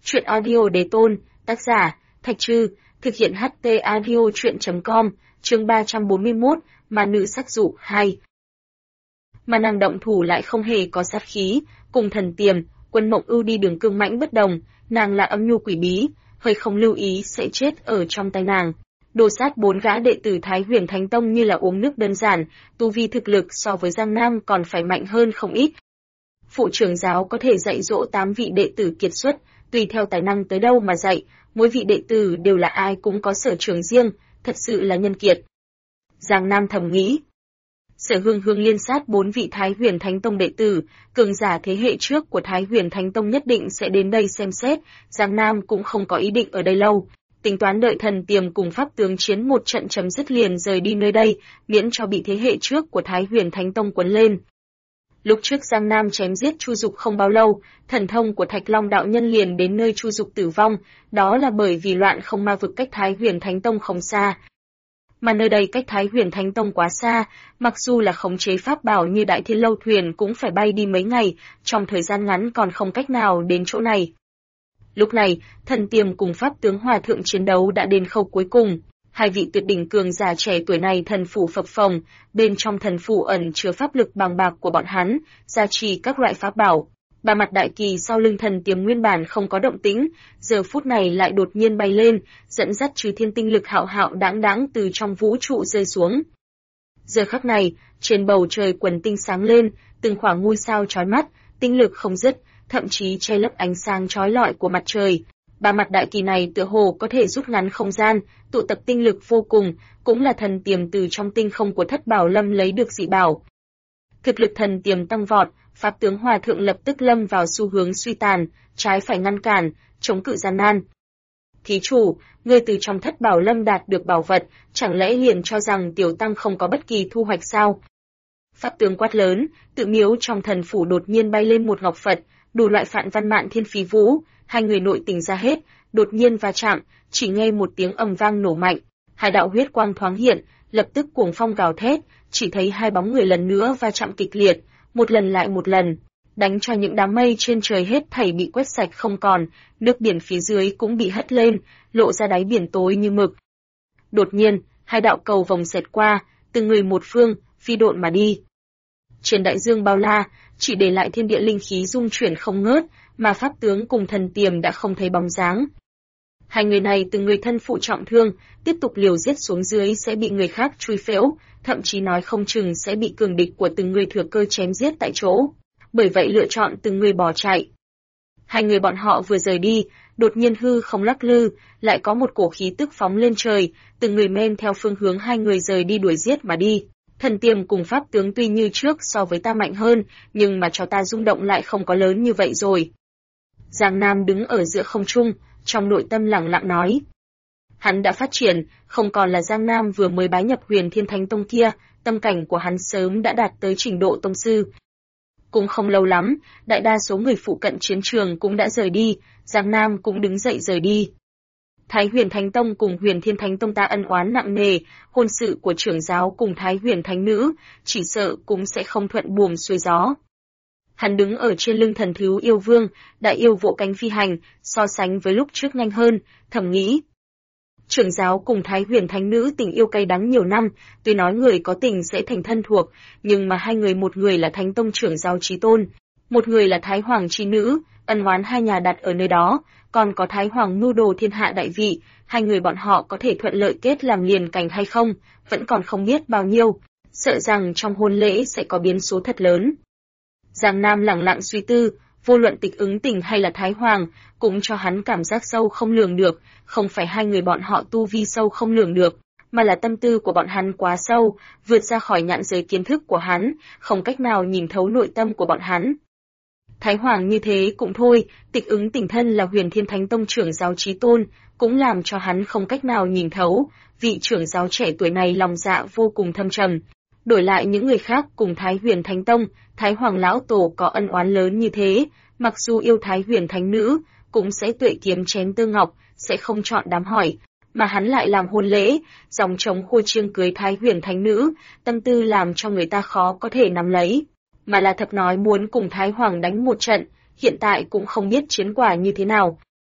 Truyện audio đề tôn, tác giả, Thạch Trư, thực hiện HT audio truyện.com, chương 341, mà nữ sắc dụ 2. Mà nàng động thủ lại không hề có sát khí, cùng Thần Tiềm, Quân Mộng Ưu đi đường cương mãnh bất đồng, nàng là âm nhu quỷ bí, hơi không lưu ý sẽ chết ở trong tay nàng. Đồ sát 4 gã đệ tử Thái Huyền Thánh Tông như là uống nước đơn giản, tu vi thực lực so với Giang Nam còn phải mạnh hơn không ít. Phụ trưởng giáo có thể dạy dỗ 8 vị đệ tử kiệt xuất, tùy theo tài năng tới đâu mà dạy, mỗi vị đệ tử đều là ai cũng có sở trường riêng, thật sự là nhân kiệt. Giang Nam thầm nghĩ. Sở Hương Hương liên sát 4 vị Thái Huyền Thánh Tông đệ tử, cường giả thế hệ trước của Thái Huyền Thánh Tông nhất định sẽ đến đây xem xét, Giang Nam cũng không có ý định ở đây lâu. Tính toán đợi Thần Tiềm cùng Pháp tướng chiến một trận chấm dứt liền rời đi nơi đây, miễn cho bị thế hệ trước của Thái Huyền Thánh Tông quấn lên. Lúc trước Giang Nam chém giết Chu Dục không bao lâu, thần thông của Thạch Long đạo nhân liền đến nơi Chu Dục tử vong, đó là bởi vì loạn không ma vực cách Thái Huyền Thánh Tông không xa. Mà nơi đây cách Thái Huyền Thánh Tông quá xa, mặc dù là khống chế pháp bảo như Đại Thiên Lâu Thuyền cũng phải bay đi mấy ngày, trong thời gian ngắn còn không cách nào đến chỗ này. Lúc này, Thần Tiềm cùng Pháp tướng Hòa Thượng chiến đấu đã đến khâu cuối cùng. Hai vị tuyệt đỉnh cường giả trẻ tuổi này thần phủ phập phồng, bên trong thần phủ ẩn chứa pháp lực bàng bạc của bọn hắn, gia trì các loại pháp bảo. Ba mặt đại kỳ sau lưng Thần Tiềm nguyên bản không có động tĩnh, giờ phút này lại đột nhiên bay lên, dẫn dắt trừ thiên tinh lực hạo hạo đãng đãng từ trong vũ trụ rơi xuống. Giờ khắc này, trên bầu trời quần tinh sáng lên, từng khoảng ngôi sao chói mắt, tinh lực không dứt, thậm chí che lấp ánh sáng chói lọi của mặt trời. Ba mặt đại kỳ này tựa hồ có thể rút ngắn không gian, tụ tập tinh lực vô cùng, cũng là Thần Tiềm từ trong tinh không của Thất Bảo Lâm lấy được dị bảo. Thực lực Thần Tiềm tăng vọt, Pháp tướng Hòa Thượng lập tức lâm vào xu hướng suy tàn, trái phải ngăn cản, chống cự gian nan. Thí chủ, ngươi từ trong Thất Bảo Lâm đạt được bảo vật, chẳng lẽ liền cho rằng tiểu tăng không có bất kỳ thu hoạch sao? Pháp tướng quát lớn, tự miếu trong thần phủ đột nhiên bay lên một ngọc Phật, đủ loại phạn văn mạn thiên phí vũ, hai người nội tình ra hết, đột nhiên va chạm, chỉ nghe một tiếng ầm vang nổ mạnh, hai đạo huyết quang thoáng hiện, lập tức cuồng phong gào thét, chỉ thấy hai bóng người lần nữa va chạm kịch liệt, một lần lại một lần, đánh cho những đám mây trên trời hết thảy bị quét sạch không còn, nước biển phía dưới cũng bị hất lên, lộ ra đáy biển tối như mực. Đột nhiên, hai đạo cầu vòng xẹt qua, từng người một phương, phi độn mà đi. Trên đại dương bao la, chỉ để lại thiên địa linh khí rung chuyển không ngớt, mà Pháp tướng cùng Thần Tiềm đã không thấy bóng dáng. Hai người này từng người thân phụ trọng thương, tiếp tục liều giết xuống dưới sẽ bị người khác chui phễu, thậm chí nói không chừng sẽ bị cường địch của từng người thừa cơ chém giết tại chỗ. Bởi vậy lựa chọn từng người bỏ chạy. Hai người bọn họ vừa rời đi, đột nhiên hư không lắc lư, lại có một cổ khí tức phóng lên trời, từng người men theo phương hướng hai người rời đi đuổi giết mà đi. Thần Tiềm cùng Pháp tướng tuy như trước so với ta mạnh hơn, nhưng mà cho ta rung động lại không có lớn như vậy rồi. Giang Nam đứng ở giữa không trung, trong nội tâm lẳng lặng nói. Hắn đã phát triển, không còn là Giang Nam vừa mới bái nhập Huyền Thiên Thánh Tông kia, tâm cảnh của hắn sớm đã đạt tới trình độ tông sư. Cũng không lâu lắm, đại đa số người phụ cận chiến trường cũng đã rời đi, Giang Nam cũng đứng dậy rời đi. Thái Huyền Thánh Tông cùng Huyền Thiên Thánh Tông ta ân oán nặng nề, hôn sự của trưởng giáo cùng Thái Huyền Thánh Nữ, chỉ sợ cũng sẽ không thuận buồm xuôi gió. Hắn đứng ở trên lưng thần thú yêu vương, đại yêu vỗ cánh phi hành, so sánh với lúc trước nhanh hơn, thầm nghĩ. Trưởng giáo cùng Thái Huyền Thánh Nữ tình yêu cay đắng nhiều năm, tuy nói người có tình sẽ thành thân thuộc, nhưng mà hai người, một người là Thánh Tông trưởng giáo chí tôn, một người là Thái Hoàng chi nữ, ân oán hai nhà đặt ở nơi đó, còn có Thái Hoàng mưu đồ thiên hạ đại vị, hai người bọn họ có thể thuận lợi kết làm liền cảnh hay không, vẫn còn không biết bao nhiêu, sợ rằng trong hôn lễ sẽ có biến số thật lớn. Giang Nam lẳng lặng suy tư, vô luận Tịch Ứng Tình hay là Thái Hoàng, cũng cho hắn cảm giác sâu không lường được, không phải hai người bọn họ tu vi sâu không lường được, mà là tâm tư của bọn hắn quá sâu, vượt ra khỏi nhãn giới kiến thức của hắn, không cách nào nhìn thấu nội tâm của bọn hắn. Thái Hoàng như thế cũng thôi, Tịch Ứng Tình thân là Huyền Thiên Thánh Tông trưởng giáo chí tôn, cũng làm cho hắn không cách nào nhìn thấu, vị trưởng giáo trẻ tuổi này lòng dạ vô cùng thâm trầm. Đổi lại những người khác cùng Thái Huyền Thánh Tông, Thái Hoàng lão tổ có ân oán lớn như thế, mặc dù yêu Thái Huyền Thánh Nữ, cũng sẽ tuệ kiếm chém tơ ngọc, sẽ không chọn đám hỏi, mà hắn lại làm hôn lễ, dòng trống khua chiêng cưới Thái Huyền Thánh Nữ, tâm tư làm cho người ta khó có thể nắm lấy, mà là thật nói muốn cùng Thái Hoàng đánh một trận, hiện tại cũng không biết chiến quả như thế nào.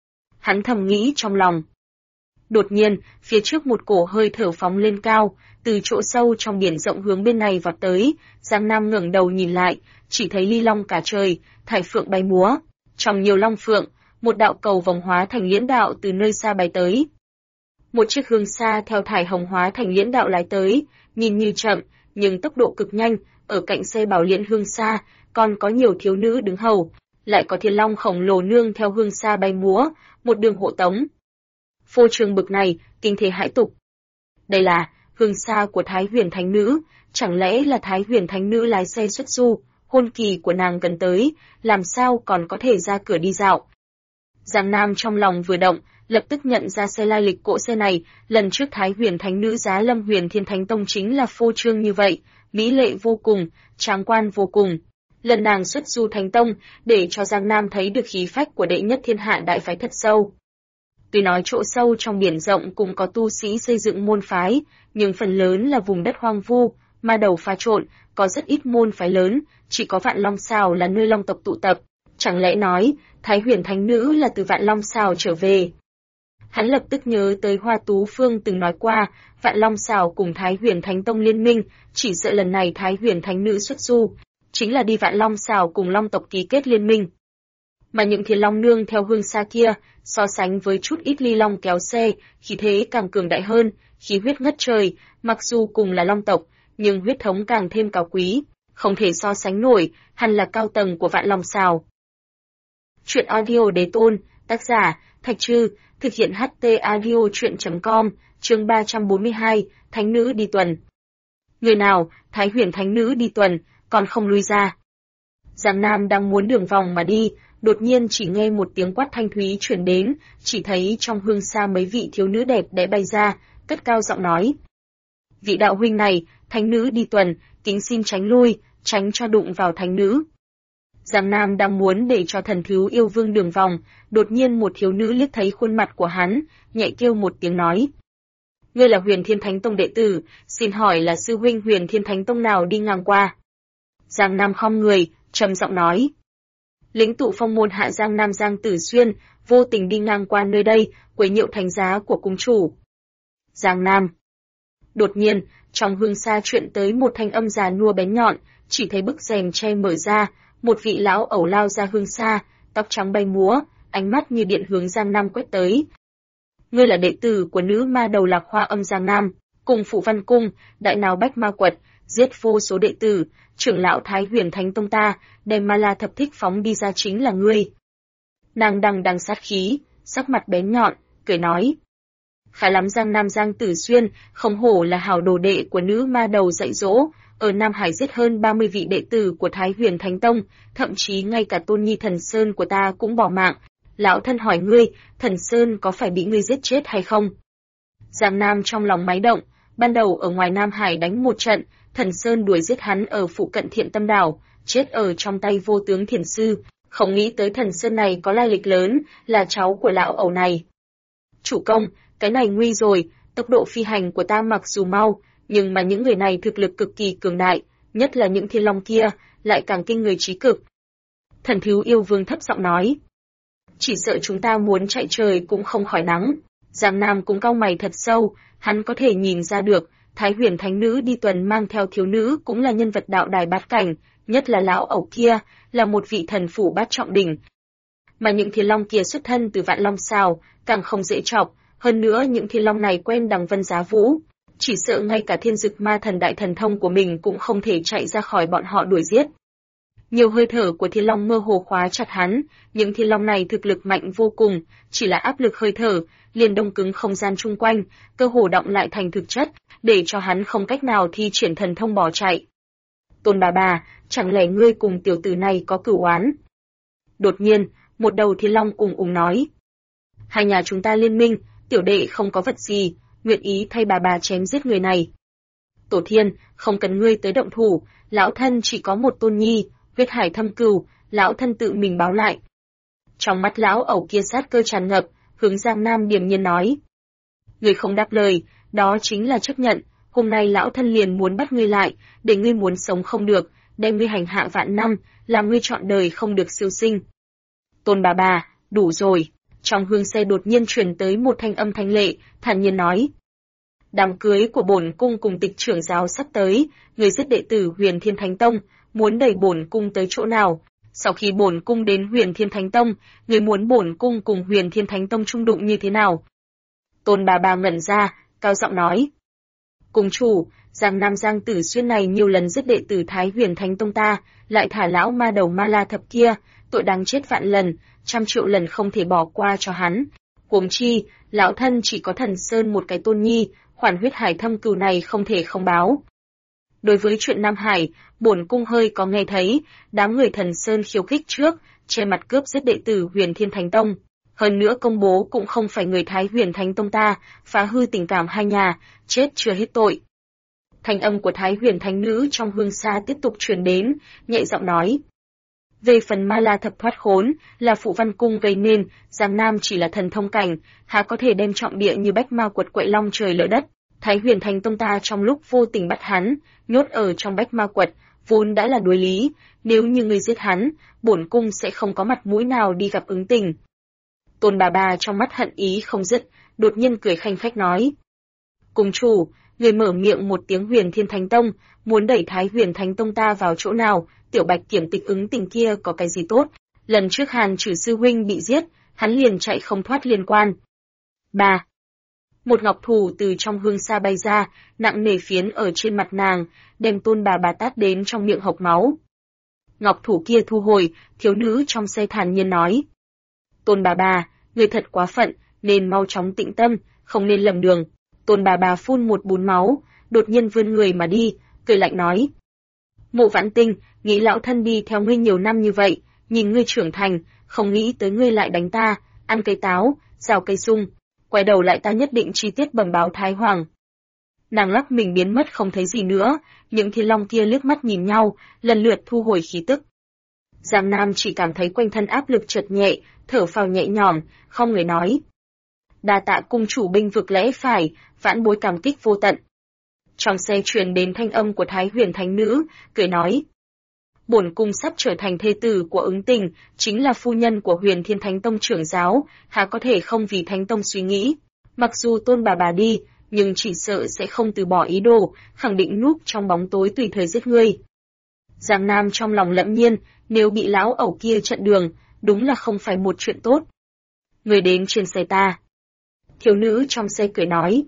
hắn thầm nghĩ trong lòng. Đột nhiên, phía trước một cổ hơi thở phóng lên cao, từ chỗ sâu trong biển rộng hướng bên này vọt tới, Giang Nam ngẩng đầu nhìn lại, chỉ thấy ly long cả trời, thải phượng bay múa. Trong nhiều long phượng, một đạo cầu vòng hóa thành liễn đạo từ nơi xa bay tới. Một chiếc hương xa theo thải hồng hóa thành liễn đạo lái tới, nhìn như chậm, nhưng tốc độ cực nhanh, ở cạnh xe bảo liễn hương xa, còn có nhiều thiếu nữ đứng hầu, lại có thiên long khổng lồ nương theo hương xa bay múa, một đường hộ tống. Phô trương bực này, kinh thế hãi tục. Đây là hương xa của Thái Huyền Thánh Nữ, chẳng lẽ là Thái Huyền Thánh Nữ lái xe xuất du, hôn kỳ của nàng gần tới, làm sao còn có thể ra cửa đi dạo. Giang Nam trong lòng vừa động, lập tức nhận ra xe lai lịch cỗ xe này, lần trước Thái Huyền Thánh Nữ giá Lâm Huyền Thiên Thánh Tông chính là phô trương như vậy, mỹ lệ vô cùng, tráng quan vô cùng. Lần nàng xuất du Thánh Tông, để cho Giang Nam thấy được khí phách của đệ nhất thiên hạ đại phái thật sâu. Tuy nói chỗ sâu trong biển rộng cũng có tu sĩ xây dựng môn phái, nhưng phần lớn là vùng đất hoang vu, ma đầu pha trộn, có rất ít môn phái lớn, chỉ có Vạn Long Sào là nơi long tộc tụ tập. Chẳng lẽ nói, Thái Huyền Thánh Nữ là từ Vạn Long Sào trở về? Hắn lập tức nhớ tới Hoa Tú Phương từng nói qua, Vạn Long Sào cùng Thái Huyền Thánh Tông liên minh, chỉ sợ lần này Thái Huyền Thánh Nữ xuất du, chính là đi Vạn Long Sào cùng long tộc ký kết liên minh. Mà những thiên long nương theo hương xa kia, so sánh với chút ít ly long kéo xe, khí thế càng cường đại hơn, khí huyết ngất trời, mặc dù cùng là long tộc, nhưng huyết thống càng thêm cao quý, không thể so sánh nổi, hẳn là cao tầng của Vạn Long Sào. Chuyện audio đế tôn, tác giả, Thạch Trư, thực hiện HT audio chuyện.com, chương 342, Thánh Nữ đi tuần. Người nào, Thái Huyền Thánh Nữ đi tuần, còn không lui ra. Giang Nam đang muốn đường vòng mà đi, đột nhiên chỉ nghe một tiếng quát thanh thúy truyền đến, chỉ thấy trong hương xa mấy vị thiếu nữ đẹp đẽ bay ra, cất cao giọng nói. Vị đạo huynh này, Thánh Nữ đi tuần, kính xin tránh lui, tránh cho đụng vào Thánh Nữ. Giang Nam đang muốn để cho thần thiếu yêu vương đường vòng, đột nhiên một thiếu nữ liếc thấy khuôn mặt của hắn, nhẹ kêu một tiếng nói. Ngươi là Huyền Thiên Thánh Tông đệ tử, xin hỏi là sư huynh Huyền Thiên Thánh Tông nào đi ngang qua? Giang Nam khom người, trầm giọng nói. Lĩnh tụ phong môn hạ Giang Nam Giang Tử Xuyên, vô tình đi ngang qua nơi đây, quấy nhiễu thánh giá của cung chủ. Giang Nam. Đột nhiên, trong hương xa chuyện tới một thanh âm già nua bén nhọn, chỉ thấy bức rèm che mở ra, một vị lão ẩu lao ra hương xa, tóc trắng bay múa, ánh mắt như điện hướng Giang Nam quét tới. Ngươi là đệ tử của nữ ma đầu Lạc Hoa Âm Giang Nam, cùng Phụ Văn Cung, đại nào Bách Ma Quật, giết vô số đệ tử, trưởng lão Thái Huyền Thánh Tông ta, đem Ma La Thập Thích phóng đi ra chính là ngươi. Nàng đằng sát khí, sắc mặt bén nhọn, cười nói. Khá lắm Giang Nam Giang Tử Xuyên, không hổ là hảo đồ đệ của nữ ma đầu dạy dỗ, ở Nam Hải giết hơn 30 vị đệ tử của Thái Huyền Thánh Tông, thậm chí ngay cả tôn nhi Thần Sơn của ta cũng bỏ mạng. Lão thân hỏi ngươi, Thần Sơn có phải bị ngươi giết chết hay không? Giang Nam trong lòng máy động, ban đầu ở ngoài Nam Hải đánh một trận, Thần Sơn đuổi giết hắn ở phụ cận Thiện Tâm Đảo, chết ở trong tay vô tướng Thiền Sư, không nghĩ tới Thần Sơn này có lai lịch lớn, là cháu của lão ẩu này. Chủ công, cái này nguy rồi, tốc độ phi hành của ta mặc dù mau, nhưng mà những người này thực lực cực kỳ cường đại, nhất là những thiên long kia, lại càng kinh người trí cực. Thần thiếu yêu vương thấp giọng nói. Chỉ sợ chúng ta muốn chạy trời cũng không khỏi nắng. Giang Nam cũng cau mày thật sâu, hắn có thể nhìn ra được, Thái Huyền Thánh Nữ đi tuần mang theo thiếu nữ cũng là nhân vật đạo đài bát cảnh, nhất là lão ẩu kia, là một vị thần phủ bát trọng đỉnh. Mà những thiên long kia xuất thân từ Vạn Long Sào, càng không dễ chọc, hơn nữa những thiên long này quen đằng vân giá vũ. Chỉ sợ ngay cả thiên dực ma thần đại thần thông của mình cũng không thể chạy ra khỏi bọn họ đuổi giết. Nhiều hơi thở của thiên long mơ hồ khóa chặt hắn, những thiên long này thực lực mạnh vô cùng, chỉ là áp lực hơi thở, liền đông cứng không gian chung quanh, cơ hồ động lại thành thực chất, để cho hắn không cách nào thi triển thần thông bỏ chạy. Tôn bà, chẳng lẽ ngươi cùng tiểu tử này có cửu oán? Đột nhiên, một đầu thiên long ùng ùng nói. Hai nhà chúng ta liên minh, tiểu đệ không có vật gì, nguyện ý thay bà chém giết người này. Tổ thiên, không cần ngươi tới động thủ, lão thân chỉ có một tôn nhi, huyết hải thâm cừu, lão thân tự mình báo lại. Trong mắt lão ẩu kia sát cơ tràn ngập, hướng Giang Nam điềm nhiên nói. Ngươi không đáp lời, đó chính là chấp nhận, hôm nay lão thân liền muốn bắt ngươi lại, để ngươi muốn sống không được, đem ngươi hành hạ vạn năm, làm ngươi trọn đời không được siêu sinh. Tôn bà, đủ rồi, Trong hương xe đột nhiên truyền tới một thanh âm thanh lệ, thản nhiên nói: đám cưới của bổn cung cùng Tịch trưởng giáo sắp tới, người giết đệ tử Huyền Thiên Thánh Tông, muốn đẩy bổn cung tới chỗ nào? Sau khi bổn cung đến Huyền Thiên Thánh Tông, người muốn bổn cung cùng Huyền Thiên Thánh Tông chung đụng như thế nào? Tôn bà bà ngẩn ra, cao giọng nói: cung chủ, Giang Nam Giang Tử Xuyên này nhiều lần giết đệ tử Thái Huyền Thánh Tông ta, lại thả lão ma đầu Ma La Thập kia, tội đáng chết vạn lần, 100.000.000 lần không thể bỏ qua cho hắn. Huống chi, lão thân chỉ có Thần Sơn một cái tôn nhi, khoản huyết hải thâm cừu này không thể không báo. Đối với chuyện Nam Hải, bổn cung hơi có nghe thấy, đám người Thần Sơn khiêu khích trước, che mặt cướp giết đệ tử Huyền Thiên Thánh Tông. Hơn nữa công bố cũng không phải người Thái Huyền Thánh Tông ta, phá hư tình cảm hai nhà, chết chưa hết tội. Thanh âm của Thái Huyền Thánh Nữ trong hương xa tiếp tục truyền đến, nhẹ giọng nói: về phần Ma La Thập thoát khốn, là Phụ Văn Cung gây nên, Giang Nam chỉ là thần thông cảnh, há có thể đem trọng địa như bách ma quật quậy long trời lỡ đất. Thái Huyền Thánh Tông ta trong lúc vô tình bắt hắn, nhốt ở trong bách ma quật, vốn đã là đối lý, nếu như ngươi giết hắn, bổn cung sẽ không có mặt mũi nào đi gặp Ứng Tình. Tôn bà bà trong mắt hận ý không dứt, đột nhiên cười khanh khách nói: cung chủ, người mở miệng một tiếng Huyền Thiên Thánh Tông, muốn đẩy Thái Huyền Thánh Tông ta vào chỗ nào? Tiểu Bạch Kiểm Tịch Ứng Tình kia có cái gì tốt? Lần trước Hàn Trử sư huynh bị giết, hắn liền chạy không thoát liên quan. 3. Một ngọc thủ từ trong hương xa bay ra, nặng nề phiến ở trên mặt nàng, đem Tôn bà bà tát đến trong miệng hộc máu. Ngọc thủ kia thu hồi, thiếu nữ trong xe thản nhiên nói: Tôn bà bà, người thật quá phận, nên mau chóng tĩnh tâm, không nên lầm đường. Tôn bà bà phun một bún máu, đột nhiên vươn người mà đi, cười lạnh nói: Mộ Vãn Tinh, nghĩ lão thân đi theo ngươi nhiều năm như vậy, nhìn ngươi trưởng thành, không nghĩ tới ngươi lại đánh ta, ăn cây táo, rào cây sung, quay đầu lại ta nhất định chi tiết bẩm báo Thái Hoàng. Nàng lắc mình biến mất không thấy gì nữa, những thiên long kia liếc mắt nhìn nhau, lần lượt thu hồi khí tức. Giang Nam chỉ cảm thấy quanh thân áp lực chợt nhẹ, thở phào nhẹ nhõm, không người nói: đa tạ cung chủ binh vực lẽ phải, vãn bối cảm kích vô tận. Trong xe truyền đến thanh âm của Thái Huyền Thánh Nữ, cười nói: bổn cung sắp trở thành thê tử của Ứng Tình, chính là phu nhân của Huyền Thiên Thánh Tông trưởng giáo, há có thể không vì Thánh Tông suy nghĩ. Mặc dù Tôn bà bà đi, nhưng chỉ sợ sẽ không từ bỏ ý đồ, khẳng định núp trong bóng tối tùy thời giết ngươi. Giang Nam trong lòng lẫm nhiên, nếu bị lão ẩu kia chặn đường, đúng là không phải một chuyện tốt. Người đến trên xe ta. Thiếu nữ trong xe cười nói: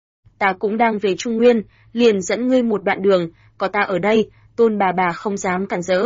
ta cũng đang về Trung Nguyên, liền dẫn ngươi một đoạn đường, có ta ở đây, Tôn bà bà không dám cản rỡ.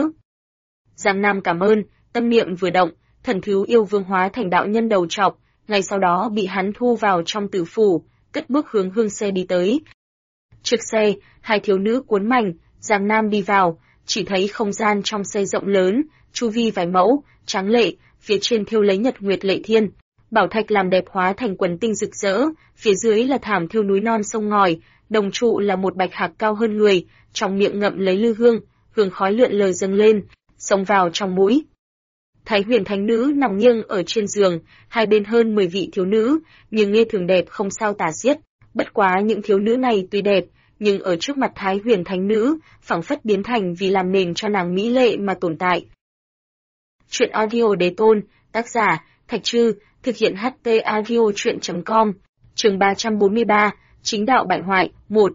Giang Nam cảm ơn, tâm niệm vừa động, thần thiếu yêu vương hóa thành đạo nhân đầu trọc, ngay sau đó bị hắn thu vào trong tử phủ, cất bước hướng hương xe đi tới. Trước xe, hai thiếu nữ cuốn mảnh, Giang Nam đi vào, chỉ thấy không gian trong xe rộng lớn, chu vi vài mẫu, tráng lệ, phía trên thêu lấy nhật nguyệt lệ thiên, bảo thạch làm đẹp hóa thành quần tinh rực rỡ, phía dưới là thảm thêu núi non sông ngòi, đồng trụ là một bạch hạc cao hơn người, trong miệng ngậm lấy lư hương, hương khói lượn lờ dâng lên, xông vào trong mũi. Thái Huyền Thánh Nữ nằm nghiêng ở trên giường, hai bên hơn 10 vị thiếu nữ, nhưng nghe thường đẹp không sao tả xiết. Bất quá những thiếu nữ này tuy đẹp, nhưng ở trước mặt Thái Huyền Thánh Nữ, phảng phất biến thành vì làm nền cho nàng mỹ lệ mà tồn tại. Chuyện audio Đế Tôn, tác giả Thạch Trư, thực hiện HT audio truyện.com, chương 343, chính đạo bại hoại, 1.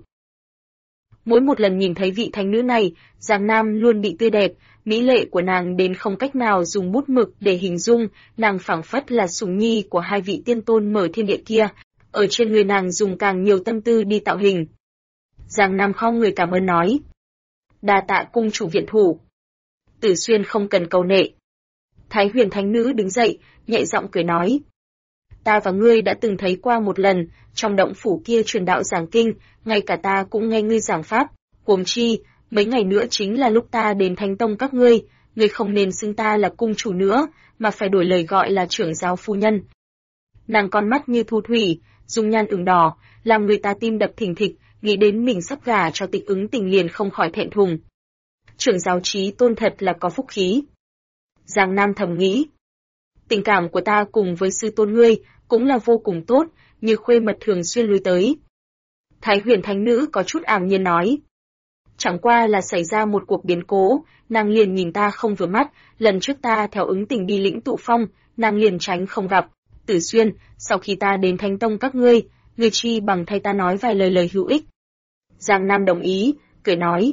Mỗi một lần nhìn thấy vị thánh nữ này, Giang Nam luôn bị tươi đẹp, mỹ lệ của nàng đến không cách nào dùng bút mực để hình dung, nàng phảng phất là sủng nhi của hai vị tiên tôn mở thiên địa kia, ở trên người nàng dùng càng nhiều tâm tư đi tạo hình. Giang Nam không người cảm ơn nói: đa tạ cung chủ viện thủ. Tử Xuyên không cần cầu nệ. Thái Huyền Thánh Nữ đứng dậy, nhẹ giọng cười nói: ta và ngươi đã từng thấy qua một lần, trong động phủ kia truyền đạo giảng kinh, ngay cả ta cũng nghe ngươi giảng pháp, huống chi, mấy ngày nữa chính là lúc ta đến Thánh Tông các ngươi không nên xưng ta là cung chủ nữa, mà phải đổi lời gọi là trưởng giáo phu nhân. Nàng con mắt như thu thủy, dung nhan ửng đỏ, làm người ta tim đập thình thịch, nghĩ đến mình sắp gả cho Tịch Ứng Tình liền không khỏi thẹn thùng. Trưởng giáo Chí Tôn thật là có phúc khí. Giang Nam thầm nghĩ, tình cảm của ta cùng với sư tôn ngươi cũng là vô cùng tốt, như khuê mật thường xuyên lui tới. Thái Huyền Thánh Nữ có chút ảm nhiên nói: chẳng qua là xảy ra một cuộc biến cố, nàng liền nhìn ta không vừa mắt, lần trước ta theo Ứng Tình đi Lĩnh Tụ Phong, nàng liền tránh không gặp, Tử Xuyên, sau khi ta đến Thánh Tông các ngươi chi bằng thay ta nói vài lời hữu ích. Giang Nam đồng ý, cười nói.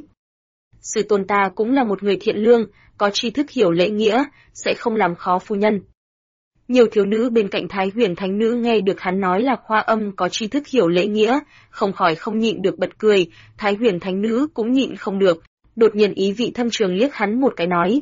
Sư tôn ta cũng là một người thiện lương, có tri thức hiểu lễ nghĩa, sẽ không làm khó phu nhân. Nhiều thiếu nữ bên cạnh Thái Huyền Thánh Nữ nghe được hắn nói là Khoa Âm có tri thức hiểu lễ nghĩa, không khỏi không nhịn được bật cười, Thái Huyền Thánh Nữ cũng nhịn không được, đột nhiên ý vị thâm trường liếc hắn một cái nói.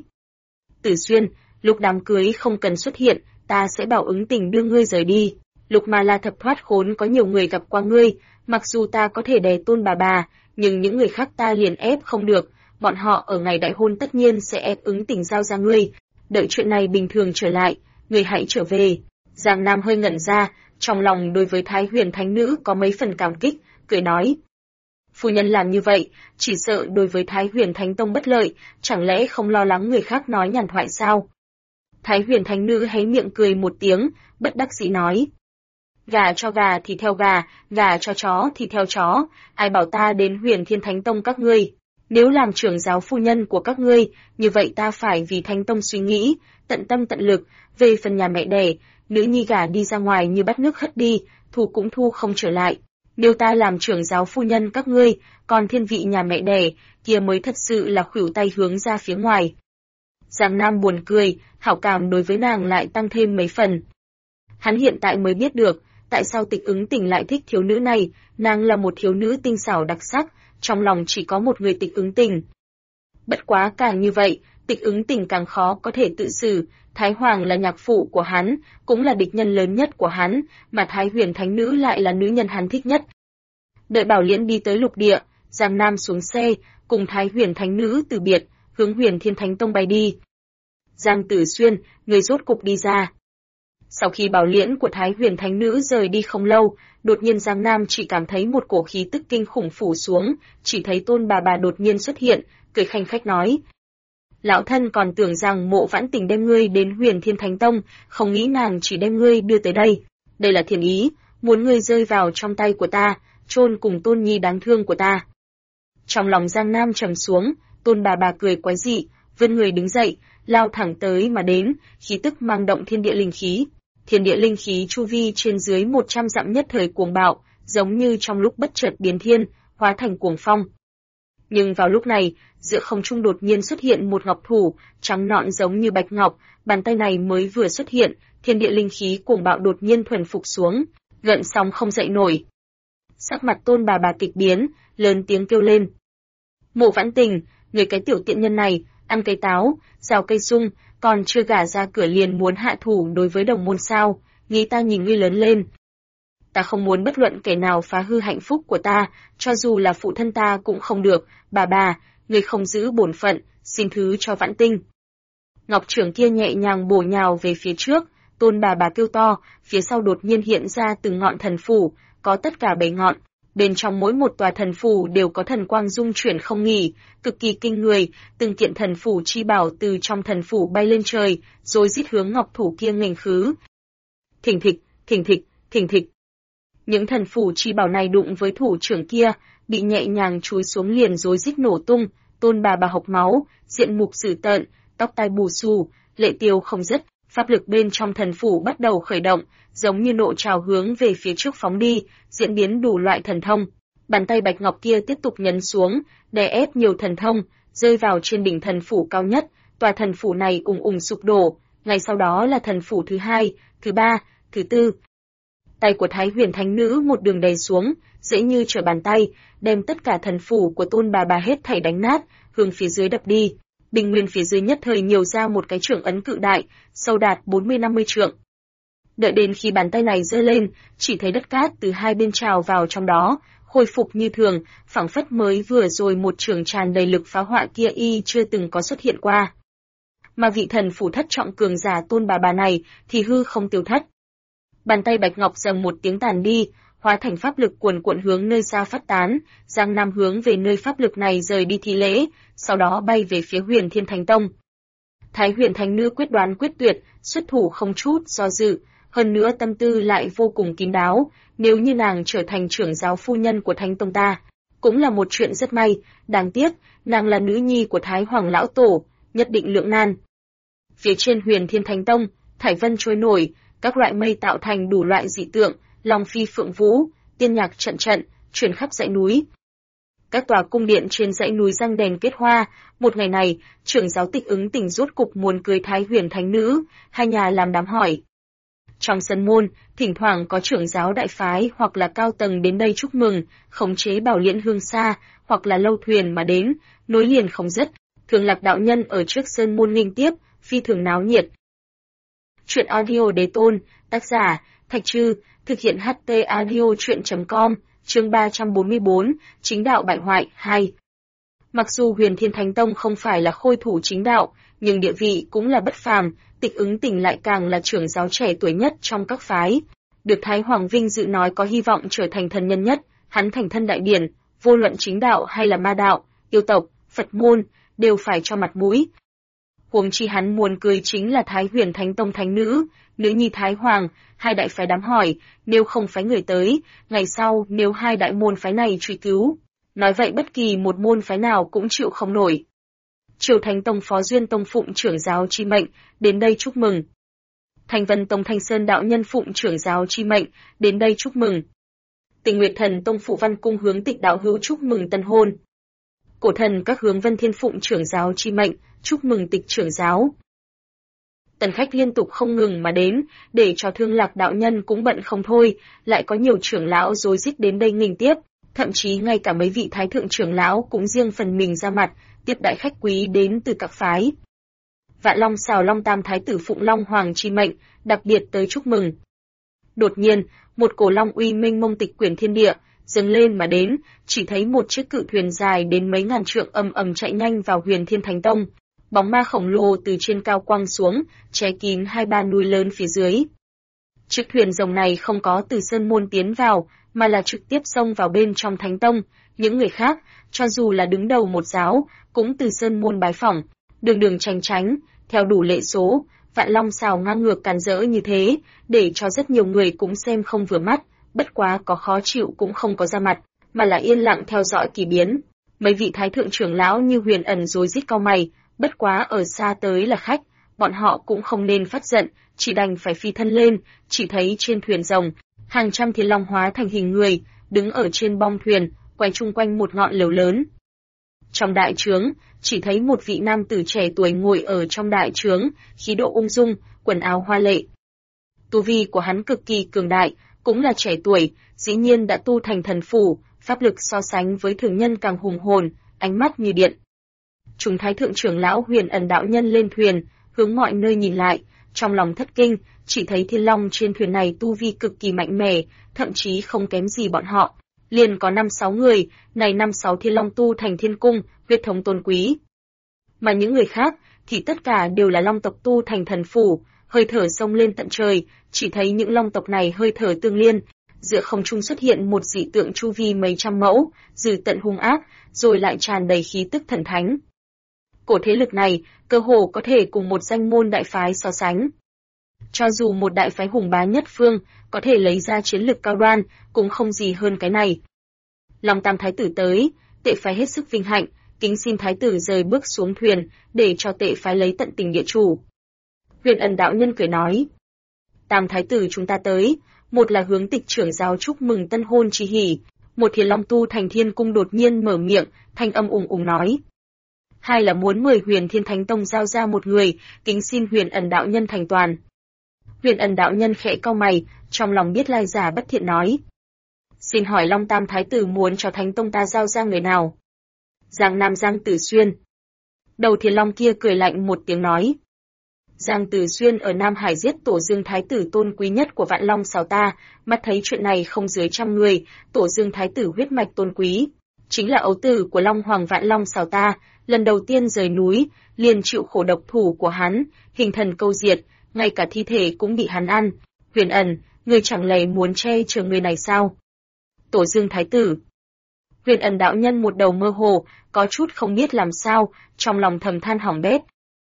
Tử Xuyên, lúc đám cưới không cần xuất hiện, ta sẽ bảo ứng tình đưa ngươi rời đi. Lục mà là thập thoát khốn có nhiều người gặp qua ngươi, mặc dù ta có thể đè tôn bà, nhưng những người khác ta liền ép không được, bọn họ ở ngày đại hôn tất nhiên sẽ ép ứng tình giao ra ngươi, đợi chuyện này bình thường trở lại, ngươi hãy trở về. Giang Nam hơi ngẩn ra, trong lòng đối với Thái Huyền Thánh Nữ có mấy phần cảm kích, cười nói. Phu nhân làm như vậy, chỉ sợ đối với Thái Huyền Thánh Tông bất lợi, chẳng lẽ không lo lắng người khác nói nhàn thoại sao? Thái Huyền Thánh Nữ hé miệng cười một tiếng, bất đắc dĩ nói. Gà cho gà thì theo gà, gà cho chó thì theo chó, ai bảo ta đến Huyền Thiên Thánh Tông các ngươi. Nếu làm trưởng giáo phu nhân của các ngươi, như vậy ta phải vì Thánh Tông suy nghĩ, tận tâm tận lực, về phần nhà mẹ đẻ, nữ nhi gả đi ra ngoài như bắt nước hất đi, thu cũng thu không trở lại. Nếu ta làm trưởng giáo phu nhân các ngươi, còn thiên vị nhà mẹ đẻ, kia mới thật sự là khuỷu tay hướng ra phía ngoài. Giang Nam buồn cười, hảo cảm đối với nàng lại tăng thêm mấy phần. Hắn hiện tại mới biết được, tại sao Tịch Ứng Tình lại thích thiếu nữ này, nàng là một thiếu nữ tinh xảo đặc sắc, trong lòng chỉ có một người Tịch Ứng Tình. Bất quá càng như vậy, Tịch Ứng Tình càng khó có thể tự xử, Thái Hoàng là nhạc phụ của hắn, cũng là địch nhân lớn nhất của hắn, mà Thái Huyền Thánh Nữ lại là nữ nhân hắn thích nhất. Đợi Bảo Liễn đi tới lục địa, Giang Nam xuống xe, cùng Thái Huyền Thánh Nữ từ biệt, hướng Huyền Thiên Thánh Tông bay đi. Giang Tử Xuyên, người rốt cục đi ra. Sau khi Bảo Liễn của Thái Huyền Thánh Nữ rời đi không lâu, đột nhiên Giang Nam chỉ cảm thấy một cổ khí tức kinh khủng phủ xuống, chỉ thấy tôn bà đột nhiên xuất hiện, cười khanh khách nói. Lão thân còn tưởng rằng Mộ Vãn Tình đem ngươi đến Huyền Thiên Thánh Tông, không nghĩ nàng chỉ đem ngươi đưa tới đây. Đây là thiện ý, muốn ngươi rơi vào trong tay của ta, chôn cùng tôn nhi đáng thương của ta. Trong lòng Giang Nam trầm xuống, tôn bà cười quái dị, vươn người đứng dậy, lao thẳng tới mà đến, khí tức mang động thiên địa linh khí. Thiên địa linh khí chu vi trên dưới 100 dặm nhất thời cuồng bạo, giống như trong lúc bất chợt biến thiên, hóa thành cuồng phong. Nhưng vào lúc này, giữa không trung đột nhiên xuất hiện một ngọc thủ, trắng nõn giống như bạch ngọc, bàn tay này mới vừa xuất hiện, thiên địa linh khí cuồng bạo đột nhiên thuần phục xuống, gợn sóng không dậy nổi. Sắc mặt tôn bà kịch biến, lớn tiếng kêu lên. Mộ Vãn Tình, người cái tiểu tiện nhân này, ăn cây táo, rào cây sung, còn chưa gả ra cửa liền muốn hạ thủ đối với đồng môn sao, nghĩ ta nhìn ngươi lớn lên. Ta không muốn bất luận kẻ nào phá hư hạnh phúc của ta, cho dù là phụ thân ta cũng không được, bà, người không giữ bổn phận, xin thứ cho Vãn Tinh. Ngọc trưởng kia nhẹ nhàng bổ nhào về phía trước, tôn bà kêu to, phía sau đột nhiên hiện ra từng ngọn thần phủ, có tất cả 7 ngọn. Bên trong mỗi một tòa thần phủ đều có thần quang dung chuyển không nghỉ, cực kỳ kinh người, từng kiện thần phủ chi bảo từ trong thần phủ bay lên trời, rồi rít hướng ngọc thủ kia nghênh khứ. Thình thịch, thình thịch, thình thịch. Những thần phủ chi bảo này đụng với thủ trưởng kia, bị nhẹ nhàng chúi xuống liền rối rít nổ tung, tôn bà hộc máu, diện mục dữ tợn, tóc tai bù xù, lệ tiêu không dứt, pháp lực bên trong thần phủ bắt đầu khởi động, giống như nộ trào hướng về phía trước phóng đi, diễn biến đủ loại thần thông. Bàn tay bạch ngọc kia tiếp tục nhấn xuống, đè ép nhiều thần thông, rơi vào trên đỉnh thần phủ cao nhất, tòa thần phủ này ùng sụp đổ, ngay sau đó là thần phủ thứ 2, thứ 3, thứ 4. Tay của Thái Huyền Thánh Nữ một đường đè xuống, dễ như trở bàn tay, đem tất cả thần phủ của tôn bà hết thảy đánh nát, hướng phía dưới đập đi. Bình nguyên phía dưới nhất thời nhiều ra một cái trưởng ấn cự đại, sâu đạt 40-50 trượng. Đợi đến khi bàn tay này giơ lên, chỉ thấy đất cát từ hai bên trào vào trong đó, khôi phục như thường, phảng phất mới vừa rồi một trường tràn đầy lực phá hoại kia y chưa từng có xuất hiện qua. Mà vị thần phủ thất trọng cường giả tôn bà này thì hư không tiêu thất. Bàn tay bạch ngọc dầm một tiếng tàn đi, hóa thành pháp lực cuồn cuộn hướng nơi xa phát tán, Giang Nam hướng về nơi pháp lực này rời đi thi lễ, sau đó bay về phía Huyền Thiên Thánh Tông. Thái Huyền Thánh Nữ quyết đoán quyết tuyệt, xuất thủ không chút do dự, hơn nữa tâm tư lại vô cùng kín đáo, nếu như nàng trở thành trưởng giáo phu nhân của Thánh Tông ta, cũng là một chuyện rất may, đáng tiếc, nàng là nữ nhi của Thái Hoàng lão tổ, nhất định lưỡng nan. Phía trên Huyền Thiên Thánh Tông, thải vân trôi nổi, Các loại mây tạo thành đủ loại dị tượng, long phi phượng vũ, tiên nhạc trận trận, truyền khắp dãy núi. Các tòa cung điện trên dãy núi răng đèn kết hoa, một ngày này, trưởng giáo Tịch Ứng Tỉnh rốt cục muốn cưới Thái Huyền Thánh Nữ, hai nhà làm đám hỏi. Trong sân môn, thỉnh thoảng có trưởng giáo đại phái hoặc là cao tầng đến đây chúc mừng, khống chế bảo liễn hương xa, hoặc là lâu thuyền mà đến, nối liền không dứt. Thường Lạc đạo nhân ở trước sân môn nghênh tiếp, phi thường náo nhiệt. Truyện audio đế tôn, tác giả, Thạch Trư, thực hiện HT audio truyện.com, chương 344, chính đạo bại hoại, 2. Mặc dù Huyền Thiên Thánh Tông không phải là khôi thủ chính đạo, nhưng địa vị cũng là bất phàm, Tịch Ứng Tỉnh lại càng là trưởng giáo trẻ tuổi nhất trong các phái. Được Thái Hoàng vinh dự nói có hy vọng trở thành thần nhân nhất, hắn thành thân đại điển, vô luận chính đạo hay là ma đạo, yêu tộc, Phật môn, đều phải cho mặt mũi. Huống chi hắn muốn cưới chính là Thái Huyền Thánh Tông thánh nữ, nữ nhi Thái Hoàng, hai đại phái đám hỏi, nếu không phái người tới, ngày sau nếu hai đại môn phái này truy cứu, nói vậy bất kỳ một môn phái nào cũng chịu không nổi. Triều Thánh Tông Phó Duyên Tông phụng trưởng giáo chi mệnh, đến đây chúc mừng. Thành Vân Tông Thanh Sơn đạo nhân phụng trưởng giáo chi mệnh, đến đây chúc mừng. Tịnh Nguyệt Thần Tông Phụ Văn Cung hướng Tịch đạo hữu chúc mừng tân hôn. Cổ thần các hướng Vân Thiên phụng trưởng giáo chi mệnh, chúc mừng Tịch trưởng giáo. Tần khách liên tục không ngừng mà đến, để cho Thương Lạc đạo nhân cũng bận không thôi, lại có nhiều trưởng lão rối rít đến đây nghênh tiếp, thậm chí ngay cả mấy vị thái thượng trưởng lão cũng riêng phần mình ra mặt, tiếp đại khách quý đến từ các phái. Vạn Long Xào Long Tam thái tử phụng Long Hoàng chi mệnh, đặc biệt tới chúc mừng. Đột nhiên, một cổ long uy mênh mông tịch quyển thiên địa, dâng lên mà đến, chỉ thấy một chiếc cự thuyền dài đến mấy ngàn trượng ầm ầm chạy nhanh vào Huyền Thiên Thánh Tông. Bóng ma khổng lồ từ trên cao quăng xuống, che kín hai ba núi lớn phía dưới. Chiếc thuyền rồng này không có từ sơn môn tiến vào, mà là trực tiếp xông vào bên trong Thánh Tông. Những người khác, cho dù là đứng đầu một giáo, cũng từ sơn môn bái phỏng, đường đường tránh tránh, theo đủ lệ số, Vạn Long Xào ngang ngược càn rỡ như thế, để cho rất nhiều người cũng xem không vừa mắt, bất quá có khó chịu cũng không có ra mặt, mà là yên lặng theo dõi kỳ biến. Mấy vị thái thượng trưởng lão như Huyền Ẩn rối rít cau mày, bất quá ở xa tới là khách, bọn họ cũng không nên phát giận, chỉ đành phải phi thân lên, chỉ thấy trên thuyền rồng, hàng trăm thiên long hóa thành hình người, đứng ở trên bong thuyền, quay chung quanh một ngọn lều lớn. Trong đại trướng, chỉ thấy một vị nam tử trẻ tuổi ngồi ở trong đại trướng, khí độ ung dung, quần áo hoa lệ. Tu vi của hắn cực kỳ cường đại, cũng là trẻ tuổi, dĩ nhiên đã tu thành thần phủ, pháp lực so sánh với thường nhân càng hùng hồn, ánh mắt như điện. Chúng thái thượng trưởng lão Huyền Ẩn đạo nhân lên thuyền, hướng mọi nơi nhìn lại, trong lòng thất kinh, chỉ thấy thiên long trên thuyền này tu vi cực kỳ mạnh mẽ, thậm chí không kém gì bọn họ. Liền có 5-6 người, này 5-6 thiên long tu thành thiên cung, huyết thống tôn quý. Mà những người khác, thì tất cả đều là long tộc tu thành thần phủ, hơi thở xông lên tận trời, chỉ thấy những long tộc này hơi thở tương liên. Giữa không trung xuất hiện một dị tượng chu vi mấy trăm mẫu, dữ tận hung ác, rồi lại tràn đầy khí tức thần thánh. Cổ thế lực này, cơ hồ có thể cùng một danh môn đại phái so sánh. Cho dù một đại phái hùng bá nhất phương, có thể lấy ra chiến lực cao đoan, cũng không gì hơn cái này. Long Tam thái tử tới, Tệ phái hết sức vinh hạnh, kính xin thái tử rời bước xuống thuyền, để cho Tệ phái lấy tận tình địa chủ. Huyền Ẩn đạo nhân cười nói, Tam thái tử chúng ta tới, một là hướng Tịch trưởng giáo chúc mừng tân hôn chi hỉ, một thì long tu thành thiên cung đột nhiên mở miệng, thanh âm ùng ùng nói. Hai là muốn mời Huyền Thiên Thánh Tông giao ra một người, kính xin Huyền Ẩn đạo nhân thành toàn. Huyền Ẩn đạo nhân khẽ cau mày, trong lòng biết lai giả bất thiện nói. Xin hỏi Long Tam thái tử muốn cho Thánh Tông ta giao ra người nào? Giang Nam Giang Tử Xuyên. Đầu Thiên Long kia cười lạnh một tiếng nói. Giang Tử Xuyên ở Nam Hải giết Tổ Dương thái tử tôn quý nhất của Vạn Long Xào ta, mắt thấy chuyện này không dưới 100 người, Tổ Dương thái tử huyết mạch tôn quý, chính là ấu tử của Long Hoàng Vạn Long Xào ta, lần đầu tiên rời núi, liền chịu khổ độc thủ của hắn, hình thần câu diệt, ngay cả thi thể cũng bị hắn ăn. Huyền Ẩn, người chẳng lẽ muốn che chở người này sao? Tổ Dương thái tử. Huyền Ẩn đạo nhân một đầu mơ hồ, có chút không biết làm sao, trong lòng thầm than hỏng bét.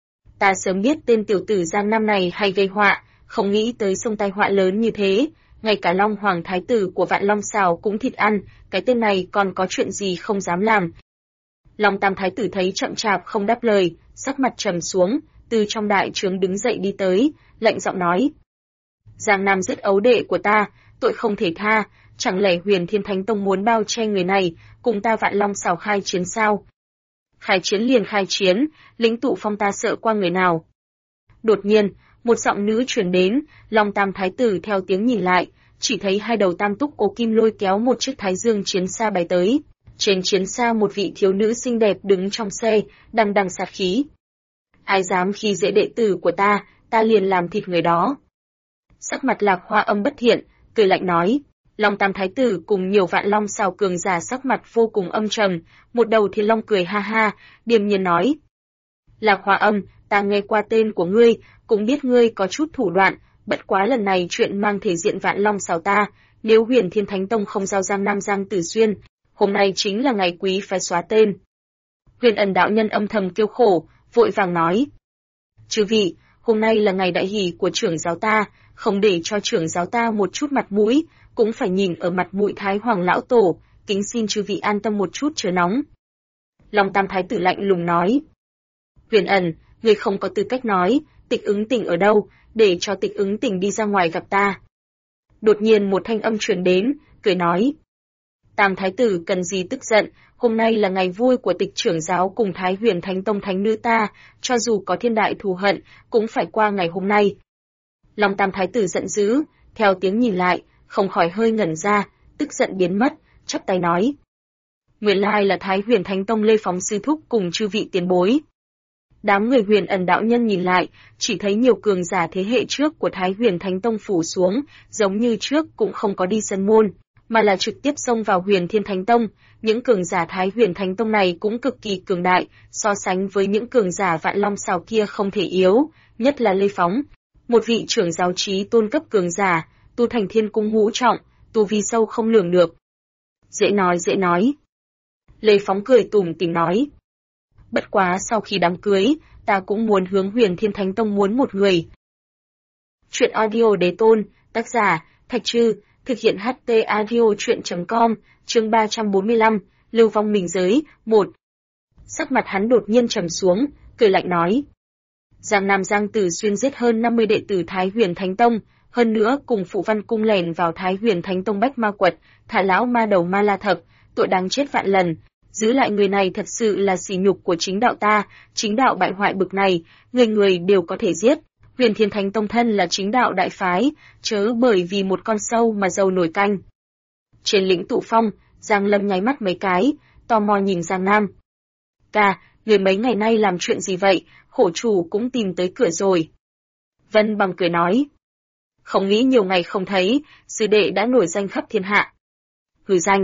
Ta sớm biết tên tiểu tử Giang Nam này hay gây họa, không nghĩ tới sông tai họa lớn như thế, ngay cả Long Hoàng thái tử của Vạn Long Xào cũng thịt ăn, cái tên này còn có chuyện gì không dám làm. Long Tam thái tử thấy chậm chạp không đáp lời, sắc mặt trầm xuống, từ trong đại trướng đứng dậy đi tới, lạnh giọng nói. Giang Nam giết ấu đệ của ta, tội không thể tha, chẳng lẽ Huyền Thiên Thánh Tông muốn bao che người này, cùng ta Vạn Long Sào khai chiến sao? Khai chiến liền khai chiến, lĩnh tụ phong ta sợ qua người nào? Đột nhiên, một giọng nữ truyền đến, Long Tam Thái tử theo tiếng nhìn lại, chỉ thấy hai đầu tam túc ố kim lôi kéo một chiếc thái dương chiến xa bay tới. Trên chiến xa một vị thiếu nữ xinh đẹp đứng trong xe, đằng đằng sát khí. Ai dám khi dễ đệ tử của ta liền làm thịt người đó. Sắc mặt Lạc Hoa Âm bất thiện, cười lạnh nói. Long Tam Thái tử cùng nhiều Vạn Long Sào cường giả sắc mặt vô cùng âm trầm, một đầu Thiên Long cười ha ha, điềm nhiên nói. Lạc Hoa Âm, ta nghe qua tên của ngươi, cũng biết ngươi có chút thủ đoạn, bất quá lần này chuyện mang thể diện Vạn Long Sào ta, nếu Huyền Thiên Thánh Tông không giao Giang Nam Giang Tử Xuyên, hôm nay chính là ngày quý phải xóa tên. Huyền Ẩn đạo nhân âm thầm kêu khổ, vội vàng nói. Chư vị, hôm nay là ngày đại hỷ của trưởng giáo ta, không để cho trưởng giáo ta một chút mặt mũi, cũng phải nhìn ở mặt mũi Thái Hoàng lão tổ, kính xin chư vị an tâm một chút chớ nóng. Long Tam Thái tử lạnh lùng nói. Huyền Ẩn, ngươi không có tư cách nói, Tịch Ứng Tình ở đâu, để cho Tịch Ứng Tình đi ra ngoài gặp ta. Đột nhiên một thanh âm truyền đến, cười nói. Tam Thái tử cần gì tức giận, hôm nay là ngày vui của Tịch trưởng giáo cùng Thái Huyền Thánh Tông thánh nữ ta, cho dù có thiên đại thù hận, cũng phải qua ngày hôm nay. Long Tam Thái tử giận dữ, theo tiếng nhìn lại, không khỏi hơi ngẩn ra, tức giận biến mất, chắp tay nói. Nguyên lai là Thái Huyền Thánh Tông Lê Phóng sư thúc cùng chư vị tiền bối. Đám người Huyền Ẩn đạo nhân nhìn lại, chỉ thấy nhiều cường giả thế hệ trước của Thái Huyền Thánh Tông phủ xuống, giống như trước cũng không có đi sân môn, mà là trực tiếp xông vào Huyền Thiên Thánh Tông. Những cường giả Thái Huyền Thánh Tông này cũng cực kỳ cường đại, so sánh với những cường giả Vạn Long Sào kia không thể yếu, nhất là Lê Phóng, một vị trưởng giáo trí tôn cấp cường giả, tu thành Thiên Cung ngũ trọng, tu vi sâu không lường được. Dễ nói. Lê Phóng cười tủm tỉm nói. Bất quá sau khi đám cưới, ta cũng muốn hướng Huyền Thiên Thánh Tông muốn một người. Chuyện audio đế tôn, tác giả, Thạch Trư, thực hiện HT audio chuyện.com, chương 345, Lưu Vong Mình Giới, 1. Sắc mặt hắn đột nhiên trầm xuống, cười lạnh nói. Giang Nam Giang Tử Xuyên giết hơn 50 đệ tử Thái Huyền Thánh Tông, hơn nữa cùng Phụ Văn Cung lẻn vào Thái Huyền Thánh Tông Bách Ma Quật, thả lão ma đầu Ma La Thập, tội đáng chết vạn lần. Giữ lại người này thật sự là sỉ nhục của chính đạo ta, chính đạo bại hoại bực này, người đều có thể giết. Huyền Thiên Thánh Tông thân là chính đạo đại phái, chớ bởi vì một con sâu mà dầu nổi canh. Trên lĩnh tụ phong, Giang Lâm nháy mắt mấy cái, tò mò nhìn Giang Nam. Ca, người mấy ngày nay làm chuyện gì vậy, khổ chủ cũng tìm tới cửa rồi. Vân Bằng cười nói. Không nghĩ nhiều ngày không thấy, sư đệ đã nổi danh khắp thiên hạ. Hừ danh.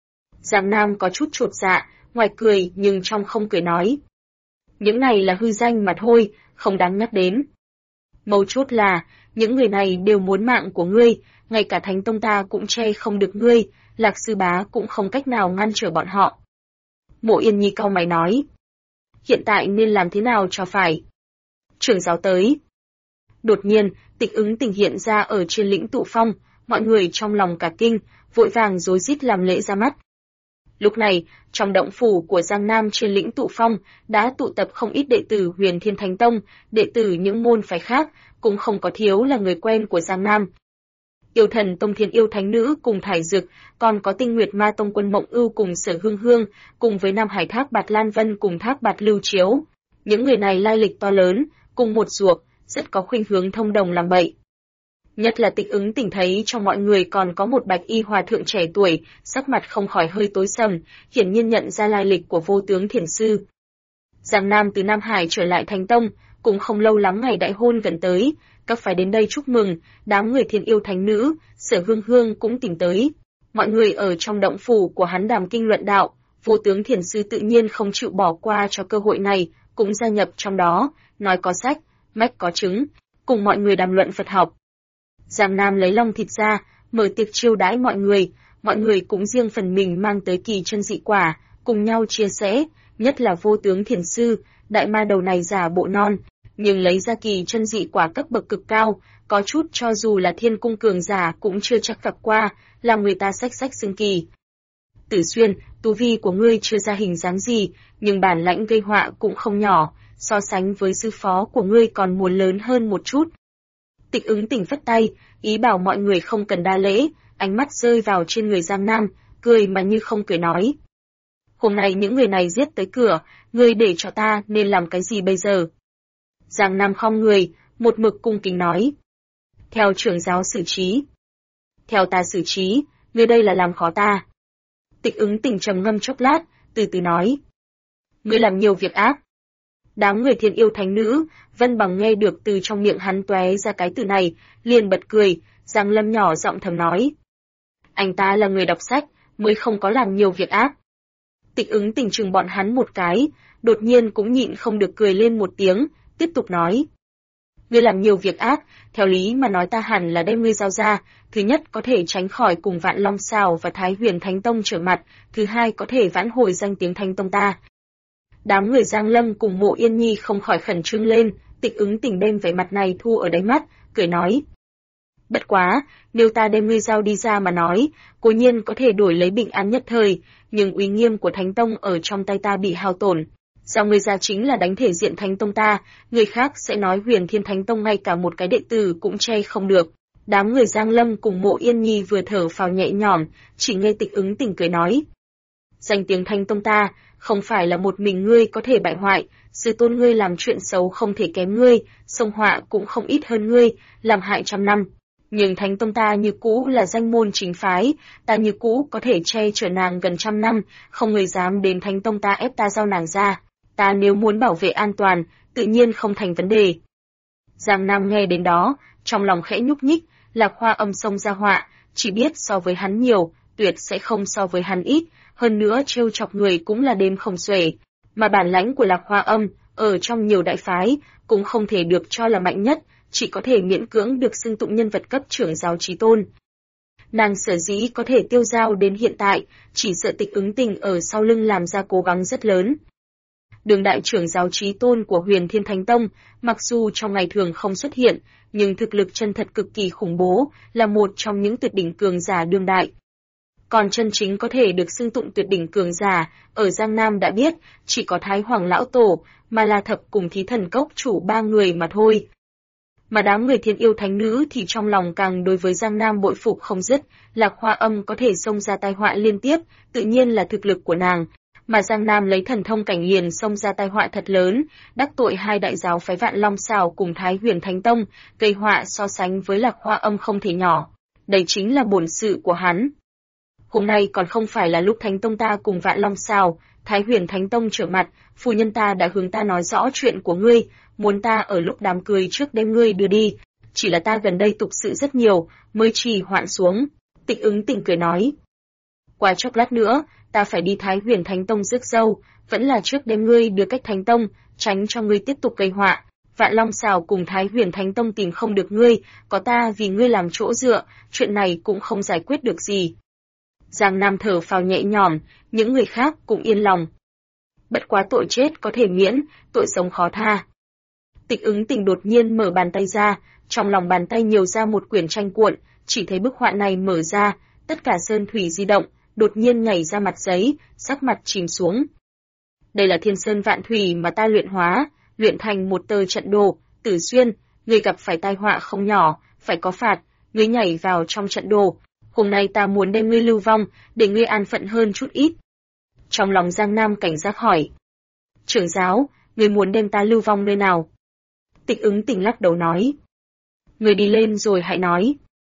Giang Nam có chút chột dạ, ngoài cười nhưng trong không cười nói. Những này là hư danh mà thôi, không đáng nhắc đến. Mấu chốt là, những người này đều muốn mạng của ngươi, ngay cả Thánh Tông ta cũng che không được ngươi, Lạc Sư Bá cũng không cách nào ngăn trở bọn họ. Mộ Yên Nhi cau mày nói. Hiện tại nên làm thế nào cho phải? Trưởng giáo tới. Đột nhiên, Tịch Ứng Tình hiện ra ở trên lĩnh tụ phong, mọi người trong lòng cả kinh, vội vàng rối rít làm lễ ra mắt. Lúc này, trong động phủ của Giang Nam trên lĩnh tụ phong, đã tụ tập không ít đệ tử Huyền Thiên Thánh Tông, đệ tử những môn phái khác, cũng không có thiếu là người quen của Giang Nam. Yêu Thần Tông Thiên Yêu Thánh Nữ cùng Thải Dực, còn có Tinh Nguyệt Ma Tông Quân Mộng Ưu cùng Sở Hương Hương, cùng với Nam Hải Thác Bạt Lan Vân cùng Thác Bạt Lưu Chiếu. Những người này lai lịch to lớn, cùng một ruột, rất có khuynh hướng thông đồng làm bậy. Nhất là Tịch Ứng Tình thấy trong mọi người còn có một bạch y hòa thượng trẻ tuổi, sắc mặt không khỏi hơi tối sầm, hiển nhiên nhận ra lai lịch của Vô Tướng Thiền Sư. Giang Nam từ Nam Hải trở lại Thánh Tông, cũng không lâu lắm ngày đại hôn gần tới, các phái đến đây chúc mừng, đám người Thiên Yêu Thánh Nữ, Sở Hương Hương cũng tìm tới. Mọi người ở trong động phủ của hắn đàm kinh luận đạo, Vô Tướng Thiền Sư tự nhiên không chịu bỏ qua cho cơ hội này, cũng gia nhập trong đó, nói có sách, mách có chứng, cùng mọi người đàm luận Phật học. Giang Nam lấy long thịt ra, mở tiệc chiêu đãi mọi người cũng riêng phần mình mang tới kỳ chân dị quả, cùng nhau chia sẻ, nhất là Vô Tướng Thiền Sư, đại ma đầu này giả bộ non, nhưng lấy ra kỳ chân dị quả cấp bậc cực cao, có chút cho dù là Thiên Cung cường giả cũng chưa chắc gặp qua, làm người ta xách xương kỳ. Tử Xuyên, tu vi của ngươi chưa ra hình dáng gì, nhưng bản lãnh gây họa cũng không nhỏ, so sánh với sư phó của ngươi còn muốn lớn hơn một chút. Tịch Ứng Tình phất tay, ý bảo mọi người không cần đa lễ, ánh mắt rơi vào trên người Giang Nam, cười mà như không cười nói. Hôm nay những người này giết tới cửa, ngươi để cho ta nên làm cái gì bây giờ? Giang Nam khom người, một mực cung kính nói. Theo trưởng giáo xử trí. Theo ta xử trí, ngươi đây là làm khó ta. Tịch Ứng Tình trầm ngâm chốc lát, từ từ nói. Ngươi làm nhiều việc ác. Đám người Thiên Yêu Thánh Nữ, Vân Bằng nghe được từ trong miệng hắn tóe ra cái từ này, liền bật cười, Giang Lâm nhỏ giọng thầm nói. Anh ta là người đọc sách, mới không có làm nhiều việc ác. Tịch Ứng Tình chừng bọn hắn một cái, đột nhiên cũng nhịn không được cười lên một tiếng, tiếp tục nói. Ngươi làm nhiều việc ác, theo lý mà nói ta hẳn là đem ngươi giao ra, thứ nhất có thể tránh khỏi cùng Vạn Long Sào và Thái Huyền Thánh Tông trở mặt, thứ hai có thể vãn hồi danh tiếng Thánh Tông ta. Đám người Giang Lâm cùng Mộ Yên Nhi không khỏi khẩn trương lên, Tịch Ứng Tình đem vẻ mặt này thu ở đáy mắt, cười nói. Bất quá, nếu ta đem ngươi giao đi ra mà nói, cố nhiên có thể đổi lấy bình an nhất thời, nhưng uy nghiêm của Thánh Tông ở trong tay ta bị hao tổn. Giao ngươi ra chính là đánh thể diện Thánh Tông ta, người khác sẽ nói Huyền Thiên Thánh Tông ngay cả một cái đệ tử cũng che không được. Đám người Giang Lâm cùng Mộ Yên Nhi vừa thở phào nhẹ nhõm, chỉ nghe Tịch Ứng Tình cười nói. Danh tiếng Thánh Tông ta, không phải là một mình ngươi có thể bại hoại, sư tôn ngươi làm chuyện xấu không thể kém ngươi, sông họa cũng không ít hơn ngươi, làm hại trăm năm. Nhưng Thánh Tông ta như cũ là danh môn chính phái, ta như cũ có thể che chở nàng gần trăm năm, không người dám đến Thánh Tông ta ép ta giao nàng ra. Ta nếu muốn bảo vệ an toàn, tự nhiên không thành vấn đề. Giang Nam nghe đến đó, trong lòng khẽ nhúc nhích, Lạc Hoa Âm xông ra họa, chỉ biết so với hắn nhiều, tuyệt sẽ không so với hắn ít, hơn nữa trêu chọc người cũng là đêm không xuể. Mà bản lãnh của Lạc Hoa Âm, ở trong nhiều đại phái, cũng không thể được cho là mạnh nhất, chỉ có thể miễn cưỡng được xưng tụng nhân vật cấp trưởng giáo chí tôn. Nàng sở dĩ có thể tiêu dao đến hiện tại, chỉ sợ Tịch Ứng Tình ở sau lưng làm ra cố gắng rất lớn. Đường đại trưởng giáo chí tôn của Huyền Thiên Thánh Tông, mặc dù trong ngày thường không xuất hiện, nhưng thực lực chân thật cực kỳ khủng bố, là một trong những tuyệt đỉnh cường giả đương đại. Còn chân chính có thể được xưng tụng tuyệt đỉnh cường giả, ở Giang Nam đã biết, chỉ có Thái Hoàng Lão Tổ, mà La Thập cùng Thí Thần Cốc chủ ba người mà thôi. Mà đám người Thiên Yêu Thánh Nữ thì trong lòng càng đối với Giang Nam bội phục không dứt, Lạc Hoa Âm có thể xông ra tai họa liên tiếp, tự nhiên là thực lực của nàng. Mà Giang Nam lấy thần thông cảnh liền xông ra tai họa thật lớn, đắc tội hai đại giáo phái Vạn Long Sào cùng Thái Huyền Thánh Tông, gây họa so sánh với Lạc Hoa Âm không thể nhỏ. Đây chính là bổn sự của hắn. Hôm nay còn không phải là lúc Thánh Tông ta cùng Vạn Long Sào, Thái Huyền Thánh Tông trở mặt, phu nhân ta đã hướng ta nói rõ chuyện của ngươi, muốn ta ở lúc đám cưới trước đem ngươi đưa đi, chỉ là ta gần đây tục sự rất nhiều, mới trì hoãn xuống. Tịch Ứng Tình cười nói. Qua chốc lát nữa, ta phải đi Thái Huyền Thánh Tông rước dâu, vẫn là trước đem ngươi đưa cách Thánh Tông, tránh cho ngươi tiếp tục gây họa. Vạn Long Sào cùng Thái Huyền Thánh Tông tìm không được ngươi, có ta vì ngươi làm chỗ dựa, chuyện này cũng không giải quyết được gì. Giang Nam thở phào nhẹ nhõm, những người khác cũng yên lòng. Bất quá tội chết có thể miễn, tội sống khó tha. Tịch Ứng Tình đột nhiên mở bàn tay ra, trong lòng bàn tay nhiều ra một quyển tranh cuộn, chỉ thấy bức họa này mở ra, tất cả sơn thủy di động, đột nhiên nhảy ra mặt giấy, sắc mặt chìm xuống. Đây là Thiên Sơn Vạn Thủy mà ta luyện hóa, luyện thành một tờ trận đồ, Tử Xuyên, người gặp phải tai họa không nhỏ, phải có phạt, ngươi nhảy vào trong trận đồ. Hôm nay ta muốn đem ngươi lưu vong, để ngươi an phận hơn chút ít. Trong lòng Giang Nam cảnh giác hỏi. Trưởng giáo, ngươi muốn đem ta lưu vong nơi nào? Tịch Ứng Tình lắc đầu nói. Ngươi đi lên rồi hãy nói.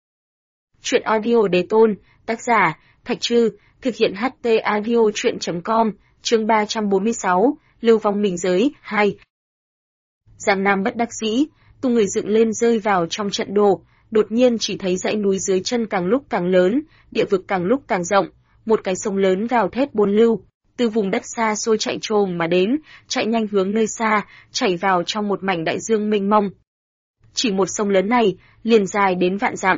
Chuyện audio đề tôn, tác giả, Thạch Trư, thực hiện HT audio chuyện.com, chương 346, lưu vong mình giới, 2. Giang Nam bất đắc dĩ, tung người dựng lên rơi vào trong trận đồ, đột nhiên chỉ thấy dãy núi dưới chân càng lúc càng lớn, địa vực càng lúc càng rộng, một cái sông lớn gào thét buôn lưu, từ vùng đất xa xôi chạy trồm mà đến, chạy nhanh hướng nơi xa, chảy vào trong một mảnh đại dương mênh mông. Chỉ một sông lớn này, liền dài đến vạn dặm.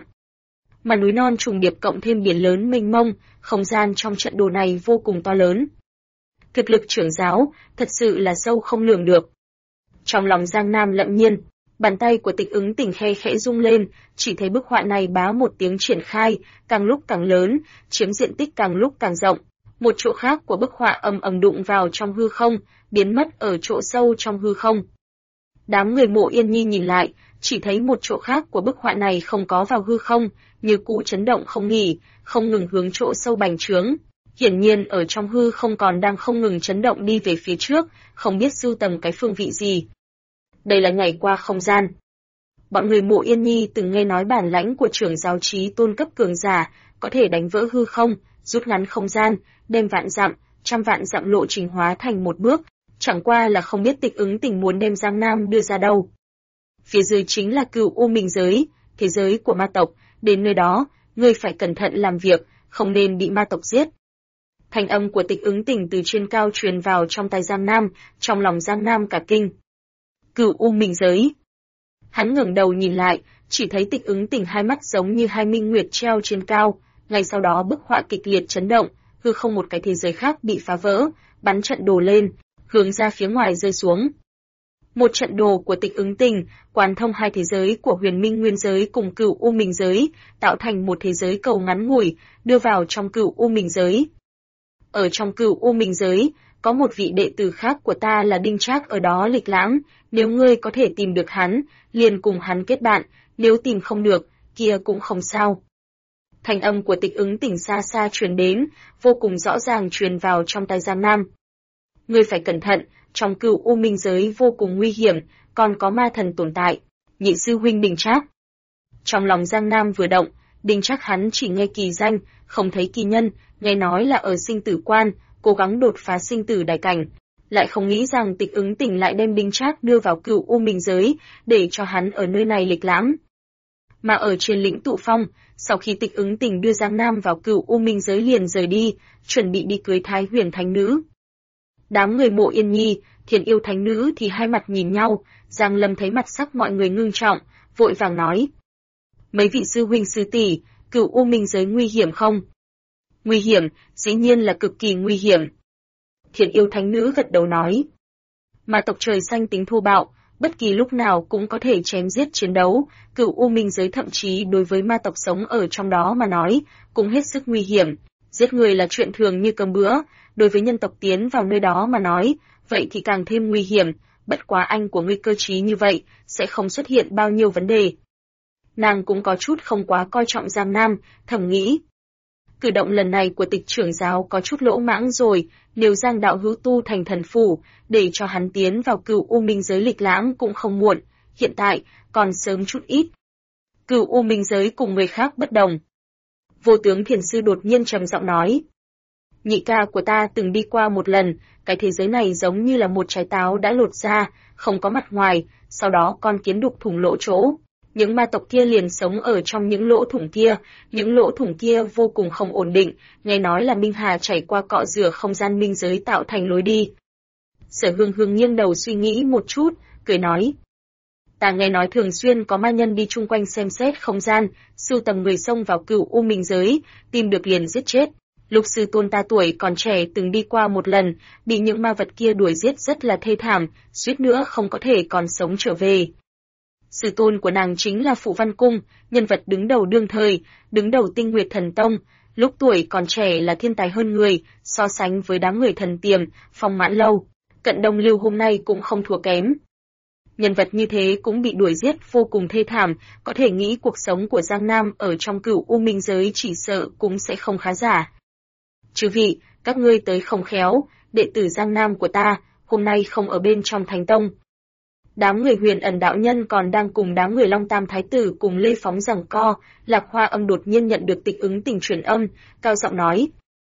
Mà núi non trùng điệp cộng thêm biển lớn mênh mông, không gian trong trận đồ này vô cùng to lớn. Thực lực trưởng giáo, thật sự là sâu không lường được. Trong lòng Giang Nam lậm nhiên, bàn tay của Tịch Ứng Tình khe khẽ rung lên, chỉ thấy bức họa này bá một tiếng triển khai, càng lúc càng lớn, chiếm diện tích càng lúc càng rộng. Một chỗ khác của bức họa ầm ầm đụng vào trong hư không, biến mất ở chỗ sâu trong hư không. Đám người Mộ Yên Nhi nhìn lại, chỉ thấy một chỗ khác của bức họa này không có vào hư không, như cũ chấn động không nghỉ, không ngừng hướng chỗ sâu bành trướng. Hiển nhiên ở trong hư không còn đang không ngừng chấn động đi về phía trước, không biết sưu tầm cái phương vị gì. Đây là nhảy qua không gian. Bọn người Mộ Yên Nhi từng nghe nói bản lãnh của trưởng giáo trí tôn cấp cường giả, có thể đánh vỡ hư không, rút ngắn không gian, đem vạn dặm, trăm vạn dặm lộ trình hóa thành một bước, chẳng qua là không biết Tịch Ứng Tình muốn đem Giang Nam đưa ra đâu. Phía dưới chính là Cửu U Minh giới, thế giới của ma tộc, đến nơi đó, ngươi phải cẩn thận làm việc, không nên bị ma tộc giết. Thanh âm của Tịch Ứng Tình từ trên cao truyền vào trong tai Giang Nam, trong lòng Giang Nam cả kinh. Cửu U Minh giới. Hắn ngẩng đầu nhìn lại, chỉ thấy Tịch Ứng Tình hai mắt giống như hai minh nguyệt treo trên cao, ngay sau đó bức họa kịch liệt chấn động, hư không một cái thế giới khác bị phá vỡ, bắn trận đồ lên, hướng ra phía ngoài rơi xuống. Một trận đồ của Tịch Ứng Tình, quán thông hai thế giới của Huyền Minh Nguyên giới cùng Cửu U Minh giới, tạo thành một thế giới cầu ngắn ngủi, đưa vào trong Cửu U Minh giới. Ở trong Cửu U Minh giới, có một vị đệ tử khác của ta là Đinh Trác ở đó lịch lãm, nếu ngươi có thể tìm được hắn, liền cùng hắn kết bạn, nếu tìm không được, kia cũng không sao. Thanh âm của Tịch Ứng Tình xa xa truyền đến, vô cùng rõ ràng truyền vào trong tai Giang Nam. Ngươi phải cẩn thận, trong Cửu U Minh giới vô cùng nguy hiểm, còn có ma thần tồn tại. Nhị sư huynh Đinh Trác. Trong lòng Giang Nam vừa động, Đinh Trác hắn chỉ nghe kỳ danh, không thấy kỳ nhân, nghe nói là ở sinh tử quan, cố gắng đột phá sinh tử đại cảnh, lại không nghĩ rằng Tịch Ứng Tình lại đem Đinh Trác đưa vào Cửu U Minh giới, để cho hắn ở nơi này lịch lãm. Mà ở trên lĩnh Tụ Phong, sau khi Tịch Ứng Tình đưa Giang Nam vào Cửu U Minh giới liền rời đi, chuẩn bị đi cưới Thái Huyền Thánh Nữ. Đám người Mộ Yên Nhi, Thiên Yêu Thánh Nữ thì hai mặt nhìn nhau, Giang Lâm thấy mặt sắc mọi người ngưng trọng, vội vàng nói: mấy vị sư huynh sư tỷ, Cửu U Minh giới nguy hiểm không? Nguy hiểm, dĩ nhiên là cực kỳ nguy hiểm. Thiên Yêu Thánh Nữ gật đầu nói: mà tộc trời xanh tính thô bạo, bất kỳ lúc nào cũng có thể chém giết chiến đấu, Cửu U Minh giới thậm chí đối với ma tộc sống ở trong đó mà nói, cũng hết sức nguy hiểm. Giết người là chuyện thường như cơm bữa, đối với nhân tộc tiến vào nơi đó mà nói, vậy thì càng thêm nguy hiểm, bất quá anh của ngươi cơ trí như vậy, sẽ không xuất hiện bao nhiêu vấn đề. Nàng cũng có chút không quá coi trọng Giang Nam, thầm nghĩ. Cử động lần này của Tịch trưởng giáo có chút lỗ mãng rồi, nếu Giang đạo hữu tu thành thần phủ, để cho hắn tiến vào Cửu U Minh giới lịch lãm cũng không muộn, hiện tại, còn sớm chút ít. Cửu U Minh giới cùng người khác bất đồng. Vô tướng thiền sư đột nhiên trầm giọng nói. Nhị ca của ta từng đi qua một lần, cái thế giới này giống như là một trái táo đã lột ra, không có mặt ngoài, sau đó con kiến đục thủng lỗ chỗ. Những ma tộc kia liền sống ở trong những lỗ thủng kia, những lỗ thủng kia vô cùng không ổn định, nghe nói là Minh Hà chảy qua cọ rửa không gian minh giới tạo thành lối đi. Sở Hương Hương nghiêng đầu suy nghĩ một chút, cười nói. Ta nghe nói thường xuyên có ma nhân đi chung quanh xem xét không gian, sưu tầm người xông vào Cửu U Minh giới, tìm được liền giết chết. Lục sư tôn ta tuổi còn trẻ từng đi qua một lần, bị những ma vật kia đuổi giết rất là thê thảm, suýt nữa không có thể còn sống trở về. Sư tôn của nàng chính là Phụ Văn Cung, nhân vật đứng đầu đương thời, đứng đầu Tinh Nguyệt Thần Tông, lúc tuổi còn trẻ là thiên tài hơn người, so sánh với đám người thần tiềm, Phong Mãn Lâu, Cận Đông Lưu hôm nay cũng không thua kém. Nhân vật như thế cũng bị đuổi giết vô cùng thê thảm, có thể nghĩ cuộc sống của Giang Nam ở trong Cửu U Minh giới chỉ sợ cũng sẽ không khá giả. Chư vị, các ngươi tới không khéo, đệ tử Giang Nam của ta, hôm nay không ở bên trong Thánh Tông. Đám người Huyền Ẩn đạo nhân còn đang cùng đám người Long Tam Thái tử cùng Lê Phóng giằng co, Lạc Hoa Âm đột nhiên nhận được Tịch Ứng Tình truyền âm, cao giọng nói.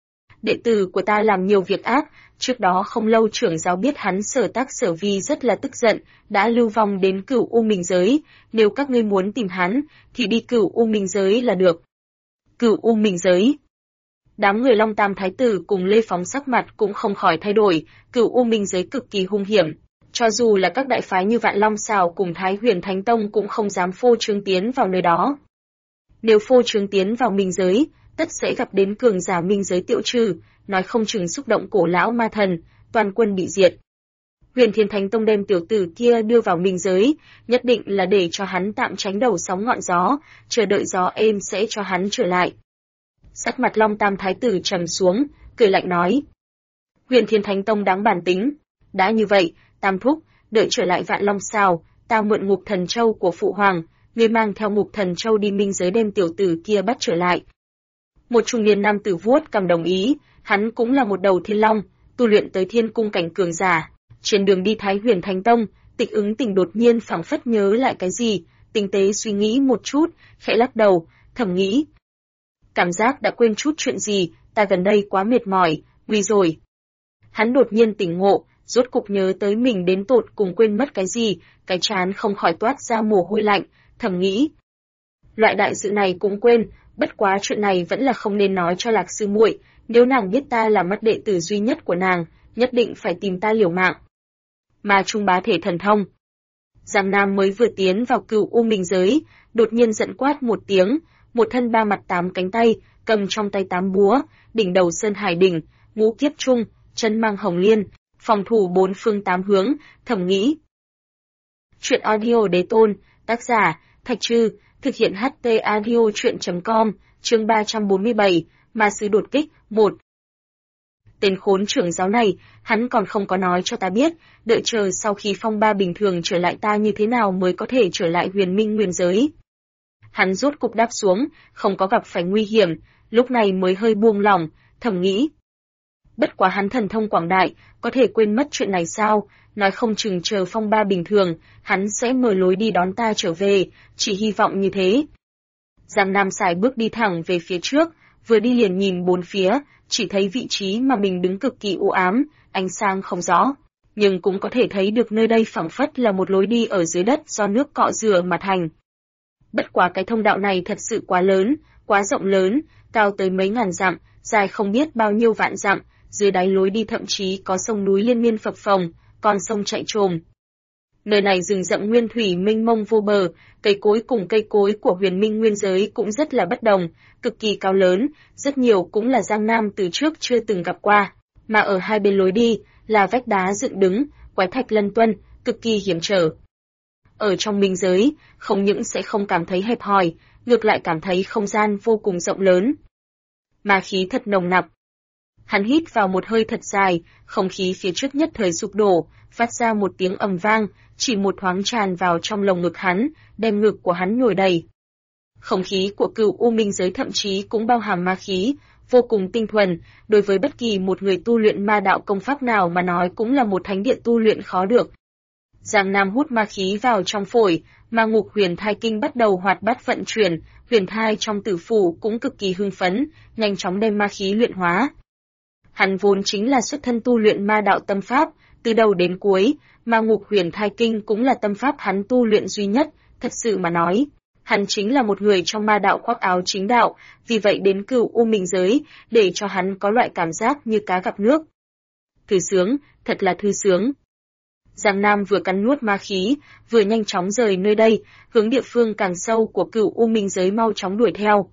Đệ tử của ta làm nhiều việc ác, trước đó không lâu trưởng giáo biết hắn sở tác sở vi rất là tức giận, đã lưu vong đến Cửu U Minh giới, nếu các ngươi muốn tìm hắn, thì đi Cửu U Minh giới là được. Cửu U Minh giới. Đám người Long Tam Thái tử cùng Lê Phóng sắc mặt cũng không khỏi thay đổi, Cửu U Minh giới cực kỳ hung hiểm. Cho dù là các đại phái như Vạn Long Sào cùng Thái Huyền Thánh Tông cũng không dám phô trương tiến vào nơi đó. Nếu phô trương tiến vào minh giới, tất sẽ gặp đến cường giả minh giới tiêu trừ, nói không chừng xúc động cổ lão ma thần, toàn quân bị diệt. Huyền Thiên Thánh Tông đem tiểu tử kia đưa vào minh giới, nhất định là để cho hắn tạm tránh đầu sóng ngọn gió, chờ đợi gió êm sẽ cho hắn trở lại. Sắc mặt Long Tam Thái tử trầm xuống, cười lạnh nói. Huyền Thiên Thánh Tông đáng bản tính, đã như vậy, Tam thúc, đợi trở lại Vạn Long Sào, ta mượn Ngục Thần Châu của phụ hoàng, ngươi mang theo Ngục Thần Châu đi minh giới đem tiểu tử kia bắt trở lại. Một trung niên nam tử vuốt cằm đồng ý, hắn cũng là một đầu thiên long, tu luyện tới thiên cung cảnh cường giả. Trên đường đi Thái Huyền Thánh Tông, Tịch Ứng Tình đột nhiên phảng phất nhớ lại cái gì, tinh tế suy nghĩ một chút, khẽ lắc đầu, thầm nghĩ. Cảm giác đã quên chút chuyện gì, ta gần đây quá mệt mỏi, nguy rồi. Hắn đột nhiên tỉnh ngộ, rốt cục nhớ tới mình đến tột cùng quên mất cái gì, cái trán không khỏi toát ra mồ hôi lạnh, thầm nghĩ. Loại đại sự này cũng quên, bất quá chuyện này vẫn là không nên nói cho Lạc sư muội, nếu nàng biết ta là mất đệ tử duy nhất của nàng, nhất định phải tìm ta liều mạng. Mà Trung Bá Thể thần thông. Giang Nam mới vừa tiến vào Cửu U Minh giới, đột nhiên giận quát một tiếng, một thân 3 mặt 8 cánh tay, cầm trong tay 8 búa, đỉnh đầu Sơn Hải đỉnh, ngũ kiếp trung, chân mang hồng liên, phòng thủ 4 phương 8 hướng, thầm nghĩ. Chuyện audio đế tôn, tác giả, Thạch Trư, thực hiện HT audio chuyện.com, chương 347, Ma Sứ đột kích, 1. Tên khốn trưởng giáo này, hắn còn không có nói cho ta biết, đợi chờ sau khi phong ba bình thường trở lại ta như thế nào mới có thể trở lại Huyền Minh Nguyên giới. Hắn rốt cục đáp xuống, không có gặp phải nguy hiểm, lúc này mới hơi buông lỏng, thầm nghĩ. Bất quá hắn thần thông quảng đại, có thể quên mất chuyện này sao, nói không chừng chờ phong ba bình thường, hắn sẽ mở lối đi đón ta trở về, chỉ hy vọng như thế. Giang Nam xài bước đi thẳng về phía trước, vừa đi liền nhìn bốn phía, chỉ thấy vị trí mà mình đứng cực kỳ u ám, ánh sáng không rõ, nhưng cũng có thể thấy được nơi đây phảng phất là một lối đi ở dưới đất do nước cọ rửa mà thành. Bất quá cái thông đạo này thật sự quá lớn, quá rộng lớn, cao tới mấy ngàn dặm, dài không biết bao nhiêu vạn dặm, dưới đáy lối đi thậm chí có sông núi liên miên phập phồng, con sông chạy trồm. Nơi này rừng rậm nguyên thủy mênh mông vô bờ, cây cối cùng cây cối của Huyền Minh Nguyên giới cũng rất là bất đồng, cực kỳ cao lớn, rất nhiều cũng là Giang Nam từ trước chưa từng gặp qua, mà ở hai bên lối đi là vách đá dựng đứng, quái thạch lân tuân, cực kỳ hiểm trở. Ở trong minh giới, không những sẽ không cảm thấy hẹp hòi, ngược lại cảm thấy không gian vô cùng rộng lớn. Ma khí thật nồng nặc. Hắn hít vào một hơi thật dài, không khí phía trước nhất thời sụp đổ, phát ra một tiếng ầm vang, chỉ một thoáng tràn vào trong lồng ngực hắn, đem ngực của hắn nhồi đầy. Không khí của Cửu U Minh giới thậm chí cũng bao hàm ma khí, vô cùng tinh thuần, đối với bất kỳ một người tu luyện ma đạo công pháp nào mà nói cũng là một thánh địa tu luyện khó được. Giang Nam hút ma khí vào trong phổi, ma ngục huyền thai kinh bắt đầu hoạt bát vận chuyển, huyền thai trong tử phủ cũng cực kỳ hưng phấn, nhanh chóng đem ma khí luyện hóa. Hắn vốn chính là xuất thân tu luyện ma đạo tâm pháp, từ đầu đến cuối, ma ngục huyền thai kinh cũng là tâm pháp hắn tu luyện duy nhất, thật sự mà nói. Hắn chính là một người trong ma đạo khoác áo chính đạo, vì vậy đến Cửu U Minh giới, để cho hắn có loại cảm giác như cá gặp nước. Thư sướng, thật là thư sướng. Giang Nam vừa cắn nuốt ma khí, vừa nhanh chóng rời nơi đây, hướng địa phương càng sâu của Cửu U Minh giới mau chóng đuổi theo.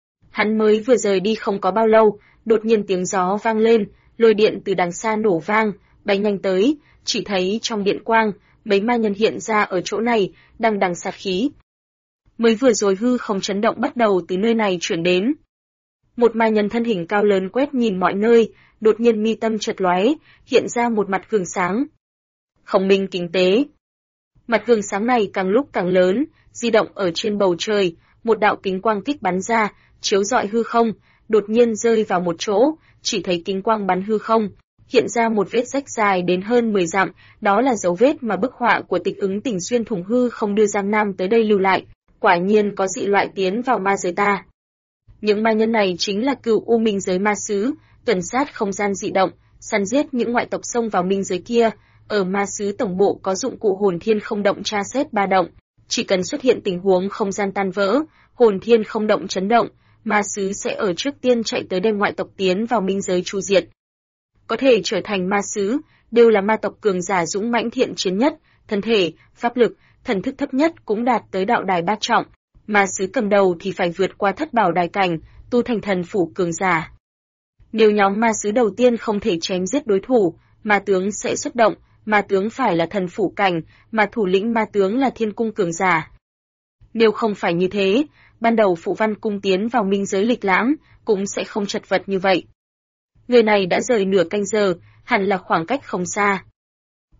Hắn mới vừa rời đi không có bao lâu, đột nhiên tiếng gió vang lên, lôi điện từ đằng xa nổ vang, bay nhanh tới, chỉ thấy trong điện quang, mấy ma nhân hiện ra ở chỗ này, đằng đằng sát khí. Mới vừa rồi hư không chấn động bắt đầu từ nơi này chuyển đến. Một ma nhân thân hình cao lớn quét nhìn mọi nơi, đột nhiên mi tâm chợt lóe, hiện ra một mặt gương sáng. Khổng minh kính tế. Mặt gương sáng này càng lúc càng lớn, di động ở trên bầu trời, một đạo kính quang kích bắn ra, chiếu rọi hư không, đột nhiên rơi vào một chỗ, chỉ thấy kính quang bắn hư không, hiện ra một vết rách dài đến hơn 10 dặm, đó là dấu vết mà bức họa của Tịch Ứng Tình xuyên thủng hư không đưa Giang Nam tới đây lưu lại, quả nhiên có dị loại tiến vào ma giới ta. Những ma nhân này chính là Cửu U Minh giới ma sứ, tuần sát không gian dị động, săn giết những ngoại tộc xông vào minh giới kia. Ở ma sứ tổng bộ có dụng cụ hồn thiên không động tra xét ba động, chỉ cần xuất hiện tình huống không gian tan vỡ, hồn thiên không động chấn động, ma sứ sẽ ở trước tiên chạy tới đem ngoại tộc tiến vào minh giới tru diệt. Có thể trở thành ma sứ, đều là ma tộc cường giả dũng mãnh thiện chiến nhất, thân thể, pháp lực, thần thức thấp nhất cũng đạt tới đạo đài bát trọng, ma sứ cầm đầu thì phải vượt qua thất bảo đài cảnh, tu thành thần phủ cường giả. Nếu nhóm ma sứ đầu tiên không thể chém giết đối thủ, ma tướng sẽ xuất động. Ma tướng phải là thần phủ cảnh, mà thủ lĩnh ma tướng là thiên cung cường giả. Nếu không phải như thế, ban đầu Phụ Văn cung tiến vào minh giới lịch lãm, cũng sẽ không chật vật như vậy. Người này đã rời nửa canh giờ, hẳn là khoảng cách không xa.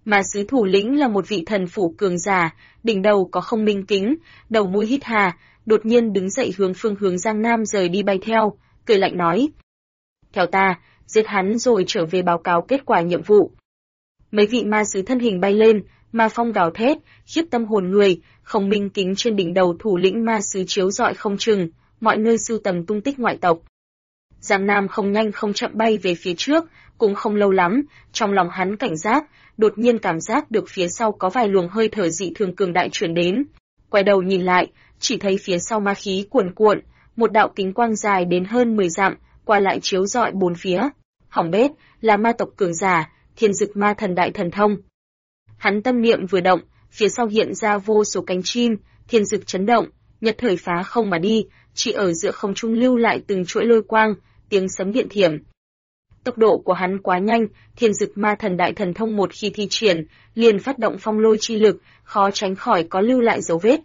Ma sứ thủ lĩnh là một vị thần phủ cường giả, đỉnh đầu có không minh kính, đầu mũi hít hà, đột nhiên đứng dậy hướng phương hướng Giang Nam rời đi bay theo, cười lạnh nói. Theo ta, giết hắn rồi trở về báo cáo kết quả nhiệm vụ. Mấy vị ma sứ thân hình bay lên, ma phong gào thét, khiếp tâm hồn người, không minh kính trên đỉnh đầu thủ lĩnh ma sứ chiếu rọi không chừng, mọi nơi sưu tầm tung tích ngoại tộc. Giang Nam không nhanh không chậm bay về phía trước, cũng không lâu lắm, trong lòng hắn cảnh giác, đột nhiên cảm giác được phía sau có vài luồng hơi thở dị thường cường đại truyền đến. Quay đầu nhìn lại, chỉ thấy phía sau ma khí cuồn cuộn, một đạo kính quang dài đến hơn 10 dặm, qua lại chiếu rọi bốn phía. Hỏng bét, là ma tộc cường giả, Thiên Dực Ma Thần Đại Thần Thông. Hắn tâm niệm vừa động, phía sau hiện ra vô số cánh chim, thiên dực chấn động, nhật thời phá không mà đi, chỉ ở giữa không trung lưu lại từng chuỗi lôi quang, tiếng sấm điện thiểm. Tốc độ của hắn quá nhanh, Thiên Dực Ma Thần Đại Thần Thông một khi thi triển, liền phát động phong lôi chi lực, khó tránh khỏi có lưu lại dấu vết.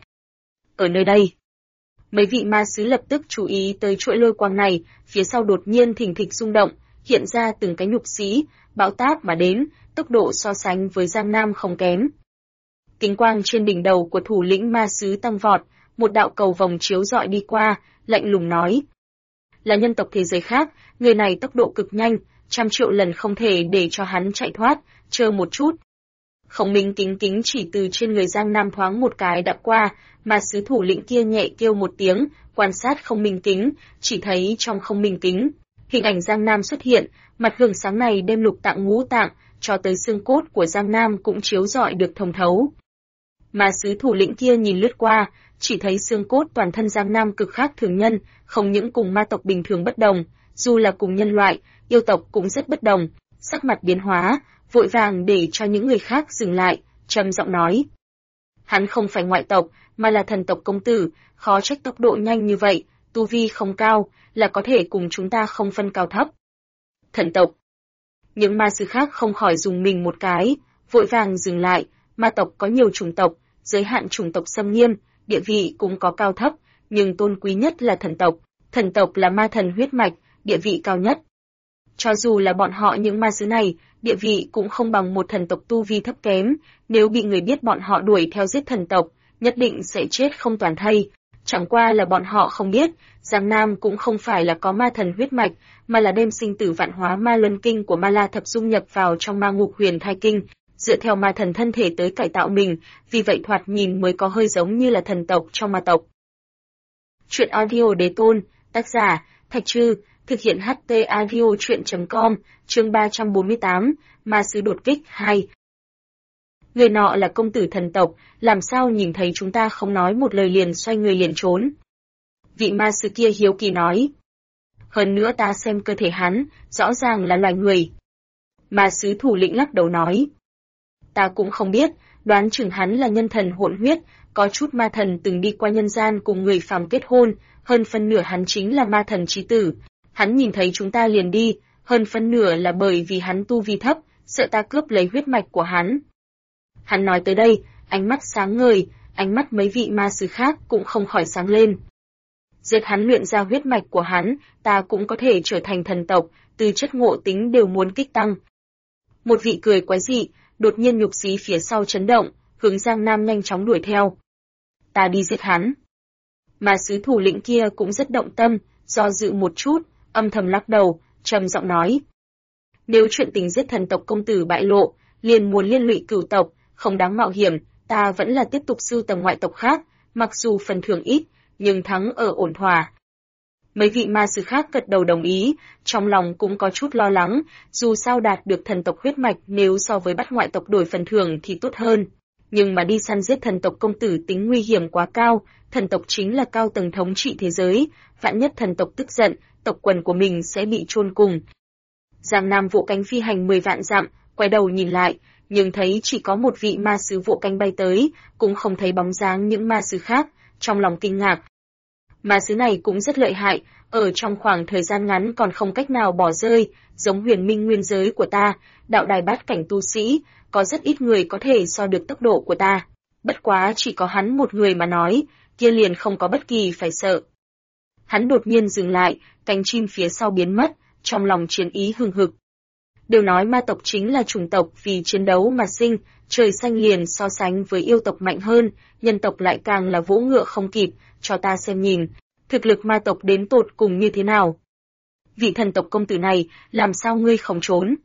Ở nơi đây, mấy vị ma sứ lập tức chú ý tới chuỗi lôi quang này, phía sau đột nhiên thình thịch rung động, hiện ra từng cái nhục sĩ, bão táp mà đến, tốc độ so sánh với Giang Nam không kém. Kính quang trên đỉnh đầu của thủ lĩnh ma sứ tăng vọt, một đạo cầu vồng chiếu rọi đi qua, lạnh lùng nói. Là nhân tộc thế giới khác, người này tốc độ cực nhanh, 100 triệu lần không thể để cho hắn chạy thoát, chờ một chút. Không minh kính chỉ từ trên người Giang Nam thoáng một cái đã qua, mà sứ thủ lĩnh kia nhẹ kêu một tiếng, quan sát không minh kính, chỉ thấy trong không minh kính, hình ảnh Giang Nam xuất hiện, mặt gương sáng này đem lục tạng ngũ tạng, cho tới xương cốt của Giang Nam cũng chiếu rọi được thông thấu. Mà sứ thủ lĩnh kia nhìn lướt qua, chỉ thấy xương cốt toàn thân Giang Nam cực khác thường nhân, không những cùng ma tộc bình thường bất đồng, dù là cùng nhân loại, yêu tộc cũng rất bất đồng, sắc mặt biến hóa, vội vàng để cho những người khác dừng lại, trầm giọng nói. Hắn không phải ngoại tộc, mà là thần tộc công tử, khó trách tốc độ nhanh như vậy, tu vi không cao, là có thể cùng chúng ta không phân cao thấp. Thần tộc. Những ma sư khác không khỏi dùng mình một cái, vội vàng dừng lại, ma tộc có nhiều chủng tộc, giới hạn chủng tộc xâm nghiêm, địa vị cũng có cao thấp, nhưng tôn quý nhất là thần tộc là ma thần huyết mạch, địa vị cao nhất. Cho dù là bọn họ những ma sứ này, địa vị cũng không bằng một thần tộc tu vi thấp kém, nếu bị người biết bọn họ đuổi theo giết thần tộc, nhất định sẽ chết không toàn thây. Chẳng qua là bọn họ không biết, Giang Nam cũng không phải là có ma thần huyết mạch, mà là đem sinh tử vạn hóa ma luân kinh của Ma La Thập dung nhập vào trong ma ngục huyền thai kinh, dựa theo ma thần thân thể tới cải tạo mình, vì vậy thoạt nhìn mới có hơi giống như là thần tộc trong ma tộc. Truyện audio Đế Tôn, tác giả, Thạch Trư, thực hiện HT audio truyện.com, chương 348, Ma Sứ đột kích 2. Người nọ là công tử thần tộc, làm sao nhìn thấy chúng ta không nói một lời liền xoay người liền trốn. Vị ma sứ kia hiếu kỳ nói. Hơn nữa ta xem cơ thể hắn, rõ ràng là loài người. Ma sứ thủ lĩnh lắc đầu nói. Ta cũng không biết, đoán chừng hắn là nhân thần hỗn huyết, có chút ma thần từng đi qua nhân gian cùng người phàm kết hôn, hơn phân nửa hắn chính là ma thần chí tử. Hắn nhìn thấy chúng ta liền đi, hơn phân nửa là bởi vì hắn tu vi thấp, sợ ta cướp lấy huyết mạch của hắn. Hắn nói tới đây, ánh mắt sáng ngời, ánh mắt mấy vị ma sứ khác cũng không khỏi sáng lên. Giết hắn luyện ra huyết mạch của hắn, ta cũng có thể trở thành thần tộc, từ chất ngộ tính đều muốn kích tăng. Một vị cười quái dị, đột nhiên nhục xí phía sau chấn động, hướng Giang Nam nhanh chóng đuổi theo. Ta đi giết hắn. Mà sứ thủ lĩnh kia cũng rất động tâm, do dự một chút, âm thầm lắc đầu, trầm giọng nói. Nếu chuyện tình giết thần tộc công tử bại lộ, liền muốn liên lụy cửu tộc, không đáng mạo hiểm, ta vẫn là tiếp tục sưu tầm ngoại tộc khác, mặc dù phần thưởng ít, nhưng thắng ở ổn thỏa. Mấy vị ma sứ khác gật đầu đồng ý, trong lòng cũng có chút lo lắng, dù sao đạt được thần tộc huyết mạch nếu so với bắt ngoại tộc đổi phần thưởng thì tốt hơn. Nhưng mà đi săn giết thần tộc công tử tính nguy hiểm quá cao, thần tộc chính là cao tầng thống trị thế giới, vạn nhất thần tộc tức giận, tộc quần của mình sẽ bị chôn cùng. Giang Nam vỗ cánh phi hành 10 vạn dặm, quay đầu nhìn lại, nhưng thấy chỉ có một vị ma sứ vỗ cánh bay tới, cũng không thấy bóng dáng những ma sứ khác, trong lòng kinh ngạc. Ma sứ này cũng rất lợi hại, ở trong khoảng thời gian ngắn còn không cách nào bỏ rơi, giống huyền minh nguyên giới của ta, đạo đài bát cảnh tu sĩ, có rất ít người có thể so được tốc độ của ta. Bất quá chỉ có hắn một người mà nói, kia liền không có bất kỳ phải sợ. Hắn đột nhiên dừng lại, cánh chim phía sau biến mất, trong lòng chiến ý hừng hực. Đều nói ma tộc chính là chủng tộc vì chiến đấu mà sinh, trời xanh liền so sánh với yêu tộc mạnh hơn, nhân tộc lại càng là vỗ ngựa không kịp, cho ta xem nhìn, thực lực ma tộc đến tột cùng như thế nào. Vị thần tộc công tử này, làm sao ngươi không trốn?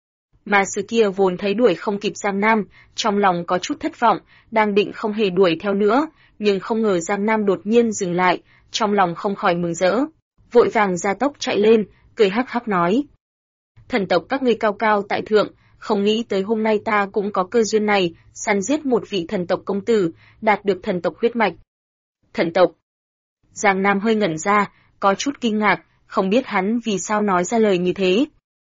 Ma sứ kia vốn thấy đuổi không kịp Giang Nam, trong lòng có chút thất vọng, đang định không hề đuổi theo nữa, nhưng không ngờ Giang Nam đột nhiên dừng lại, trong lòng không khỏi mừng rỡ, vội vàng ra tốc chạy lên, cười hắc hắc nói. Thần tộc các ngươi cao cao tại thượng, không nghĩ tới hôm nay ta cũng có cơ duyên này, săn giết một vị thần tộc công tử, đạt được thần tộc huyết mạch. Thần tộc. Giang Nam hơi ngẩn ra, có chút kinh ngạc, không biết hắn vì sao nói ra lời như thế.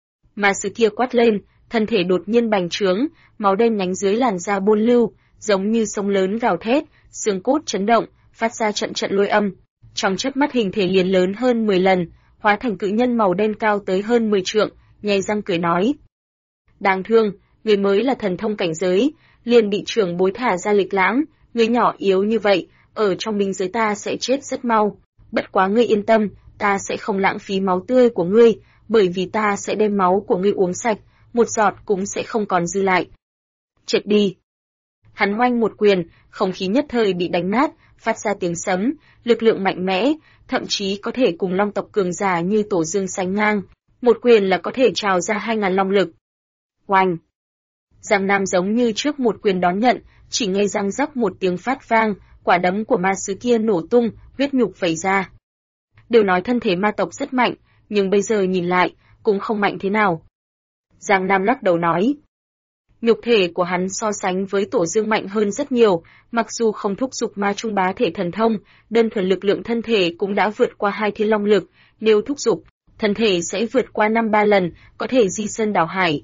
Ma sứ kia quát lên, thân thể đột nhiên bành trướng, máu đen nhánh dưới làn da buôn lưu, giống như sông lớn gào thét, xương cốt chấn động, phát ra trận trận lôi âm. Trong chớp mắt hình thể liền lớn hơn 10 lần, hóa thành cự nhân màu đen cao tới hơn 10 trượng, nhếch răng cười nói. Đáng thương, người mới là thần thông cảnh giới, liền bị trưởng bối thả ra lịch lãng, người nhỏ yếu như vậy, ở trong minh giới ta sẽ chết rất mau. Bất quá ngươi yên tâm, ta sẽ không lãng phí máu tươi của ngươi, bởi vì ta sẽ đem máu của ngươi uống sạch, một giọt cũng sẽ không còn dư lại. Chết đi! Hắn oanh một quyền, không khí nhất thời bị đánh nát, phát ra tiếng sấm, lực lượng mạnh mẽ, thậm chí có thể cùng long tộc cường giả như Tổ Dương sánh ngang. Một quyền là có thể trào ra 2.000 long lực. Oanh! Giang Nam giống như trước một quyền đón nhận, chỉ nghe răng rắc một tiếng phát vang, quả đấm của ma sứ kia nổ tung, huyết nhục vẩy ra. Đều nói thân thể ma tộc rất mạnh, nhưng bây giờ nhìn lại, cũng không mạnh thế nào. Giang Nam lắc đầu nói. Nhục thể của hắn so sánh với Tổ Dương mạnh hơn rất nhiều, mặc dù không thúc giục ma trung bá thể thần thông, đơn thuần lực lượng thân thể cũng đã vượt qua 2 thiên long lực, nếu thúc giục, thân thể sẽ vượt qua 5-3 lần, có thể di sơn đảo hải.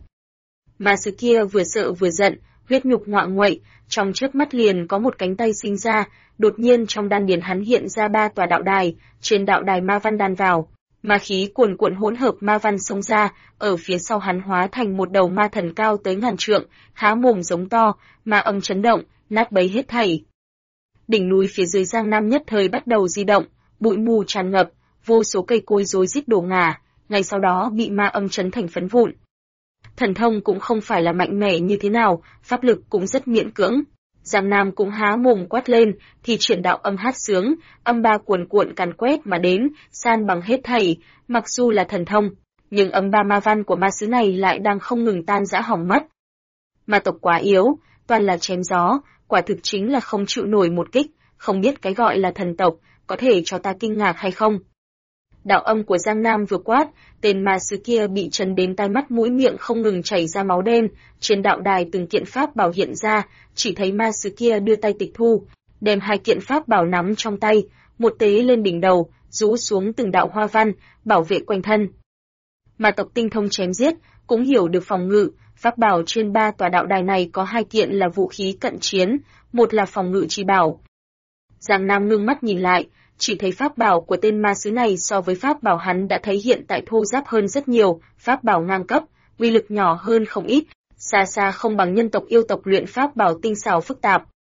Ma sứ kia vừa sợ vừa giận, huyết nhục ngoạng nguậy, trong chớp mắt liền có một cánh tay sinh ra, đột nhiên trong đan điền hắn hiện ra 3 tòa đạo đài, trên đạo đài ma văn đan vào, ma khí cuồn cuộn hỗn hợp ma văn xông ra, ở phía sau hắn hóa thành một đầu ma thần cao tới ngàn trượng, há mồm giống to, ma âm chấn động, nát bấy hết thảy. Đỉnh núi phía dưới Giang Nam nhất thời bắt đầu di động, bụi mù tràn ngập, vô số cây cối rối rít đổ ngả, ngay sau đó bị ma âm chấn thành phấn vụn. Thần thông cũng không phải là mạnh mẽ như thế nào, pháp lực cũng rất miễn cưỡng. Giang Nam cũng há mồm quát lên, thì triển đạo âm hát sướng, âm ba cuồn cuộn càn quét mà đến, san bằng hết thảy, mặc dù là thần thông, nhưng âm ba ma văn của ma sứ này lại đang không ngừng tan rã hỏng mất. Ma tộc quá yếu, toàn là chém gió, quả thực chính là không chịu nổi một kích, không biết cái gọi là thần tộc, có thể cho ta kinh ngạc hay không? Đạo âm của Giang Nam vừa quát, tên ma sứ kia bị chấn đến tai mắt mũi miệng không ngừng chảy ra máu đen, trên đạo đài từng kiện pháp bảo hiện ra, chỉ thấy ma sứ kia đưa tay tịch thu, đem 2 kiện pháp bảo nắm trong tay, một tế lên đỉnh đầu, rũ xuống từng đạo hoa văn, bảo vệ quanh thân. Ma tộc tinh thông chém giết, cũng hiểu được phòng ngự, pháp bảo trên 3 tòa đạo đài này có 2 kiện là vũ khí cận chiến, một là phòng ngự chi bảo. Giang Nam ngưng mắt nhìn lại, chỉ thấy pháp bảo của tên ma sứ này so với pháp bảo hắn đã thấy hiện tại thô ráp hơn rất nhiều, pháp bảo ngang cấp, uy lực nhỏ hơn không ít, xa xa không bằng nhân tộc yêu tộc luyện pháp bảo tinh xảo phức tạp.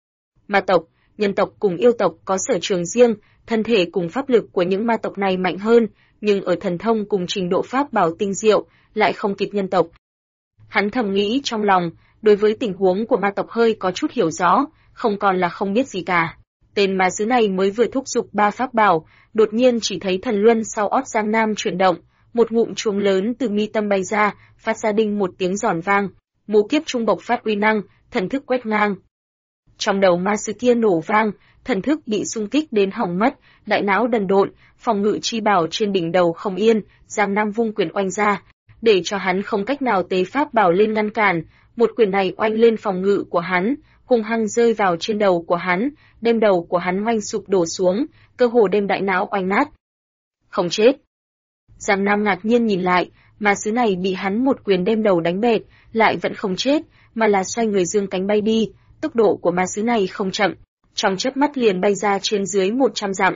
Ma tộc, nhân tộc cùng yêu tộc có sở trường riêng, thân thể cùng pháp lực của những ma tộc này mạnh hơn, nhưng ở thần thông cùng trình độ pháp bảo tinh diệu, lại không kịp nhân tộc. Hắn thầm nghĩ trong lòng, đối với tình huống của ma tộc hơi có chút hiểu rõ, không còn là không biết gì cả. Tên ma sứ này mới vừa thúc giục 3 pháp bảo, đột nhiên chỉ thấy thần luân sau ót Giang Nam chuyển động, một ngụm chuông lớn từ mi tâm bay ra, phát ra đinh một tiếng giòn vang, mũ kiếp trung bộc phát uy năng, thần thức quét ngang. Trong đầu ma sứ kia nổ vang, thần thức bị xung kích đến hỏng mất, đại não đần độn, phòng ngự chi bảo trên đỉnh đầu không yên, Giang Nam vung quyền oanh ra, để cho hắn không cách nào tế pháp bảo lên ngăn cản, một quyền này oanh lên phòng ngự của hắn, hung hăng rơi vào trên đầu của hắn, đem đầu của hắn oanh sụp đổ xuống, cơ hồ đem đại não oanh nát. Không chết. Giang Nam ngạc nhiên nhìn lại, ma sứ này bị hắn một quyền đem đầu đánh bệt, lại vẫn không chết, mà là xoay người dương cánh bay đi, tốc độ của ma sứ này không chậm, trong chớp mắt liền bay ra trên dưới 100 dặm.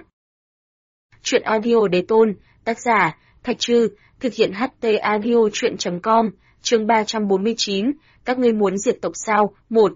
Truyện audio đế tôn, tác giả, Thạch Trư, thực hiện HT audio truyện.com, chương 349, các ngươi muốn diệt tộc sao, 1.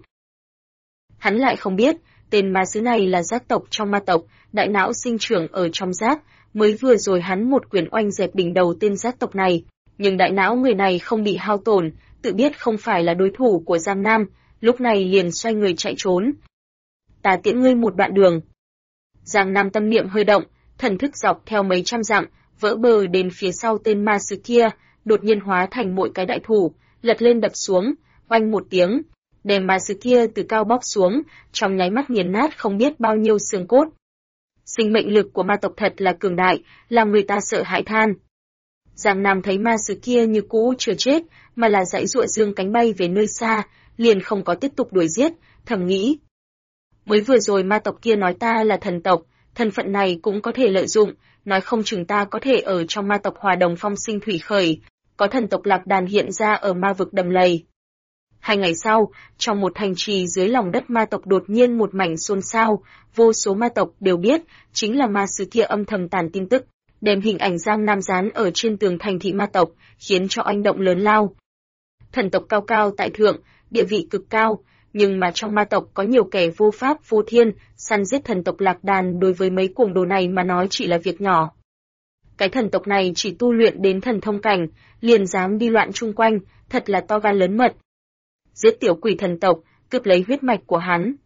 Hắn lại không biết, tên ma sứ này là giác tộc trong ma tộc, đại não sinh trưởng ở trong giác, mới vừa rồi hắn một quyền oanh dẹp đỉnh đầu tên giác tộc này, Nhưng đại não người này không bị hao tổn, tự biết không phải là đối thủ của Giang Nam, lúc này liền xoay người chạy trốn. Ta tiễn ngươi một đoạn đường. Giang Nam tâm niệm hơi động, thần thức dọc theo mấy trăm dặm, vỡ bờ đến phía sau tên ma sứ kia, đột nhiên hóa thành mỗi cái đại thủ, lật lên đập xuống, oanh một tiếng, đem ma sứ kia từ cao bóc xuống, trong nháy mắt nghiền nát không biết bao nhiêu xương cốt. Sinh mệnh lực của ma tộc thật là cường đại, làm người ta sợ hãi than. Giang Nam thấy ma sứ kia như cũ chưa chết, mà là dãy giụa dương cánh bay về nơi xa, liền không có tiếp tục đuổi giết, thầm nghĩ. Mới vừa rồi ma tộc kia nói ta là thần tộc, thân phận này cũng có thể lợi dụng, nói không chừng ta có thể ở trong ma tộc hòa đồng phong sinh thủy khởi, có thần tộc lạc đàn hiện ra ở ma vực đầm lầy. 2 ngày sau, trong một thành trì dưới lòng đất ma tộc đột nhiên một mảnh xôn xao, vô số ma tộc đều biết, chính là ma sứ kia âm thầm tàn tin tức, đem hình ảnh Giang Nam dán ở trên tường thành thị ma tộc, khiến cho oanh động lớn lao. Thần tộc cao cao tại thượng, địa vị cực cao, nhưng mà trong ma tộc có nhiều kẻ vô pháp vô thiên, săn giết thần tộc lạc đàn đối với mấy cuồng đồ này mà nói chỉ là việc nhỏ. Cái thần tộc này chỉ tu luyện đến thần thông cảnh, liền dám đi loạn chung quanh, thật là to gan lớn mật. Giết tiểu quỷ thần tộc, cướp lấy huyết mạch của hắn.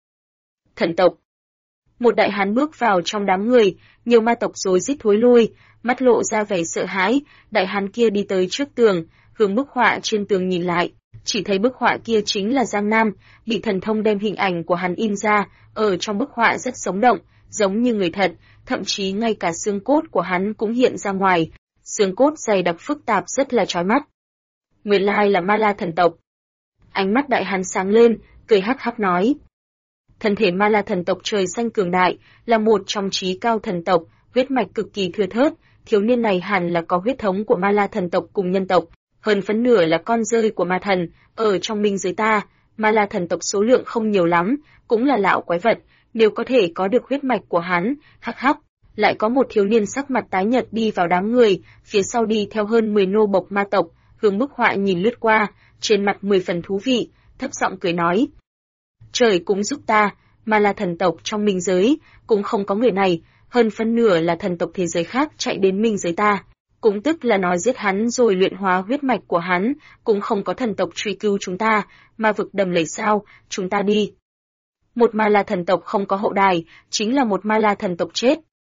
Thần tộc. Một đại hán bước vào trong đám người, nhiều ma tộc rối rít thối lui, mắt lộ ra vẻ sợ hãi, đại hán kia đi tới trước tường, hướng bức họa trên tường nhìn lại, chỉ thấy bức họa kia chính là Giang Nam, bị thần thông đem hình ảnh của hắn in ra, ở trong bức họa rất sống động, giống như người thật, thậm chí ngay cả xương cốt của hắn cũng hiện ra ngoài, xương cốt dày đặc phức tạp rất là chói mắt. Nguyên lai là Ma La thần tộc. Ánh mắt đại hán sáng lên, cười hắc hắc nói. Thân thể Ma La thần tộc trời xanh cường đại, là một trong chí cao thần tộc, huyết mạch cực kỳ thưa thớt, thiếu niên này hẳn là có huyết thống của Ma La thần tộc cùng nhân tộc, hơn phân nửa là con rơi của ma thần, ở trong minh giới ta, Ma La thần tộc số lượng không nhiều lắm, cũng là lão quái vật, nếu có thể có được huyết mạch của hắn, hắc hắc. Lại có một thiếu niên sắc mặt tái nhợt đi vào đám người, phía sau đi theo hơn 10 nô bộc ma tộc, hướng bức họa nhìn lướt qua, trên mặt 10 phần thú vị, thấp giọng cười nói. Trời cũng giúp ta, mà là thần tộc trong minh giới, cũng không có người này, hơn phân nửa là thần tộc thế giới khác chạy đến minh giới ta. Cũng tức là nói giết hắn rồi luyện hóa huyết mạch của hắn, cũng không có thần tộc truy cứu chúng ta, ma vực đầm lầy sao, chúng ta đi. Một Ma La thần tộc không có hậu đài, chính là một Ma La thần tộc chết.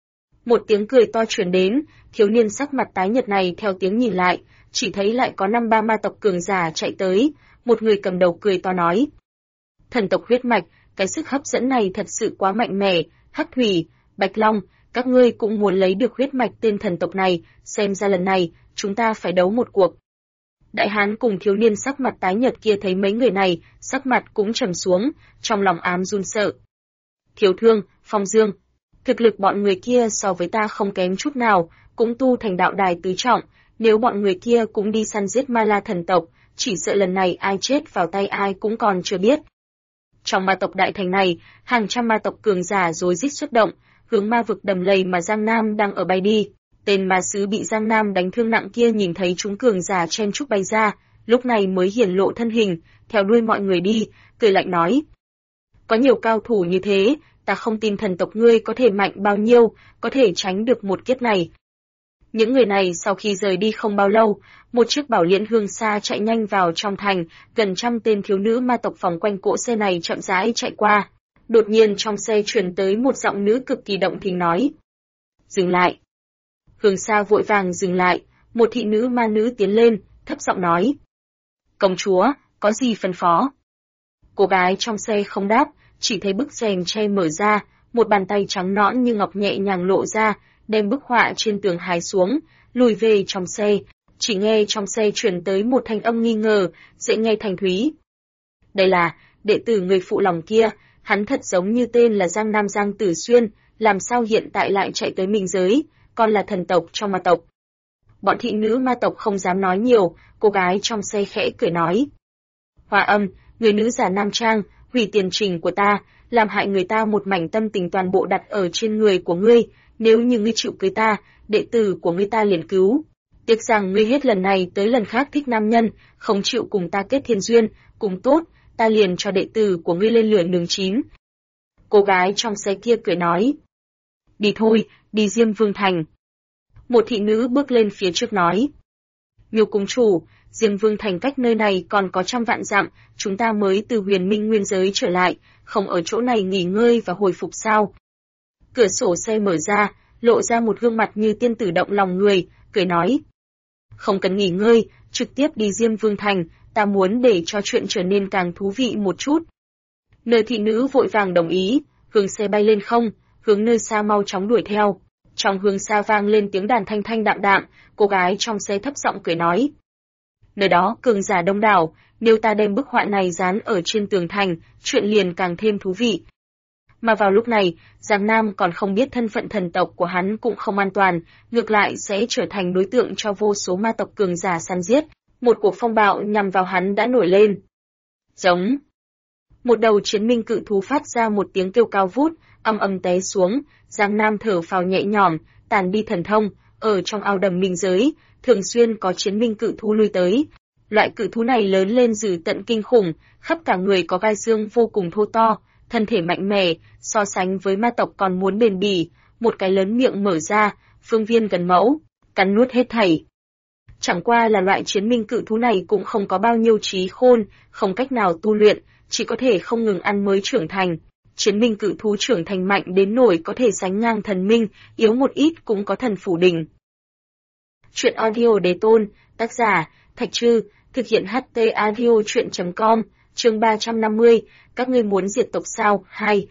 Một tiếng cười to truyền đến, thiếu niên sắc mặt tái nhợt này theo tiếng nhìn lại, chỉ thấy lại có 5-3 ma tộc cường giả chạy tới, một người cầm đầu cười to nói. Thần tộc huyết mạch, cái sức hấp dẫn này thật sự quá mạnh mẽ, Hắc Thủy, Bạch Long, các ngươi cũng muốn lấy được huyết mạch tên thần tộc này, xem ra lần này, chúng ta phải đấu một cuộc. Đại hán cùng thiếu niên sắc mặt tái nhợt kia thấy mấy người này, sắc mặt cũng trầm xuống, trong lòng ám run sợ. Thiếu Thương, Phong Dương, thực lực bọn người kia so với ta không kém chút nào, cũng tu thành đạo đài tứ trọng, nếu bọn người kia cũng đi săn giết Ma La thần tộc, chỉ sợ lần này ai chết vào tay ai cũng còn chưa biết. Trong ma tộc đại thành này, hàng trăm ma tộc cường giả rối rít xuất động, hướng ma vực đầm lầy mà Giang Nam đang ở bay đi. Tên ma sứ bị Giang Nam đánh thương nặng kia nhìn thấy chúng cường giả chen chúc bay ra, lúc này mới hiển lộ thân hình, theo đuôi mọi người đi, cười lạnh nói. Có nhiều cao thủ như thế, ta không tin thần tộc ngươi có thể mạnh bao nhiêu, có thể tránh được một kiếp này. Những người này sau khi rời đi không bao lâu, một chiếc bảo liễn hương xa chạy nhanh vào trong thành, gần 100 tên thiếu nữ ma tộc vòng quanh cỗ xe này chậm rãi chạy qua. Đột nhiên trong xe truyền tới một giọng nữ cực kỳ động tình nói. Dừng lại. Hương xa vội vàng dừng lại, một thị nữ ma nữ tiến lên, thấp giọng nói. Công chúa, có gì phân phó? Cô gái trong xe không đáp, chỉ thấy bức rèm che mở ra, một bàn tay trắng nõn như ngọc nhẹ nhàng lộ ra, đem bức họa trên tường hái xuống, lùi về trong xe, chỉ nghe trong xe truyền tới một thanh âm nghi ngờ, dễ nghe thanh thúy. Đây là, đệ tử người phụ lòng kia, hắn thật giống như tên là Giang Nam Giang Tử Xuyên, làm sao hiện tại lại chạy tới minh giới, còn là thần tộc trong ma tộc. Bọn thị nữ ma tộc không dám nói nhiều, cô gái trong xe khẽ cười nói. Hòa Âm, người nữ giả nam trang, hủy tiền trình của ta, làm hại người ta một mảnh tâm tình toàn bộ đặt ở trên người của ngươi, nếu như ngươi chịu cưới ta, đệ tử của ngươi ta liền cứu. Tiếc rằng ngươi hết lần này tới lần khác thích nam nhân, không chịu cùng ta kết thiên duyên, cùng tốt, ta liền cho đệ tử của ngươi lên lửa nướng chín. Cô gái trong xe kia cười nói. Đi thôi, đi Diêm Vương Thành. Một thị nữ bước lên phía trước nói. Nhiều cung chủ, Diêm Vương Thành cách nơi này còn có 100 vạn dặm, chúng ta mới từ Huyền Minh Nguyên giới trở lại, không ở chỗ này nghỉ ngơi và hồi phục sao? Cửa sổ xe mở ra, lộ ra một gương mặt như tiên tử động lòng người, cười nói. Không cần nghỉ ngơi, trực tiếp đi Diêm Vương Thành, ta muốn để cho chuyện trở nên càng thú vị một chút. Nơi thị nữ vội vàng đồng ý, hướng xe bay lên không, hướng nơi xa mau chóng đuổi theo. Trong hướng xa vang lên tiếng đàn thanh thanh đạm đạm, cô gái trong xe thấp giọng cười nói. Nơi đó cường giả đông đảo, nếu ta đem bức họa này dán ở trên tường thành, chuyện liền càng thêm thú vị. Mà vào lúc này, Giang Nam còn không biết thân phận thần tộc của hắn cũng không an toàn, ngược lại sẽ trở thành đối tượng cho vô số ma tộc cường giả săn giết. Một cuộc phong bạo nhằm vào hắn đã nổi lên. Giống. Một đầu chiến minh cự thú phát ra một tiếng kêu cao vút, âm âm té xuống, Giang Nam thở phào nhẹ nhõm, tàn đi thần thông, ở trong ao đầm minh giới, thường xuyên có chiến minh cự thú lui tới. Loại cự thú này lớn lên dữ tận kinh khủng, khắp cả người có gai xương vô cùng thô to, thân thể mạnh mẽ, so sánh với ma tộc còn muốn bền bỉ, một cái lớn miệng mở ra, phương viên gần mẫu, cắn nuốt hết thảy. Chẳng qua là loại chiến minh cự thú này cũng không có bao nhiêu trí khôn, không cách nào tu luyện, chỉ có thể không ngừng ăn mới trưởng thành. Chiến minh cự thú trưởng thành mạnh đến nỗi có thể sánh ngang thần minh, yếu một ít cũng có thần phủ đỉnh. Chuyện audio đề tôn, tác giả, Thạch Trư, thực hiện HT audio chuyện.com, chương 350, các ngươi muốn diệt tộc sao, 2.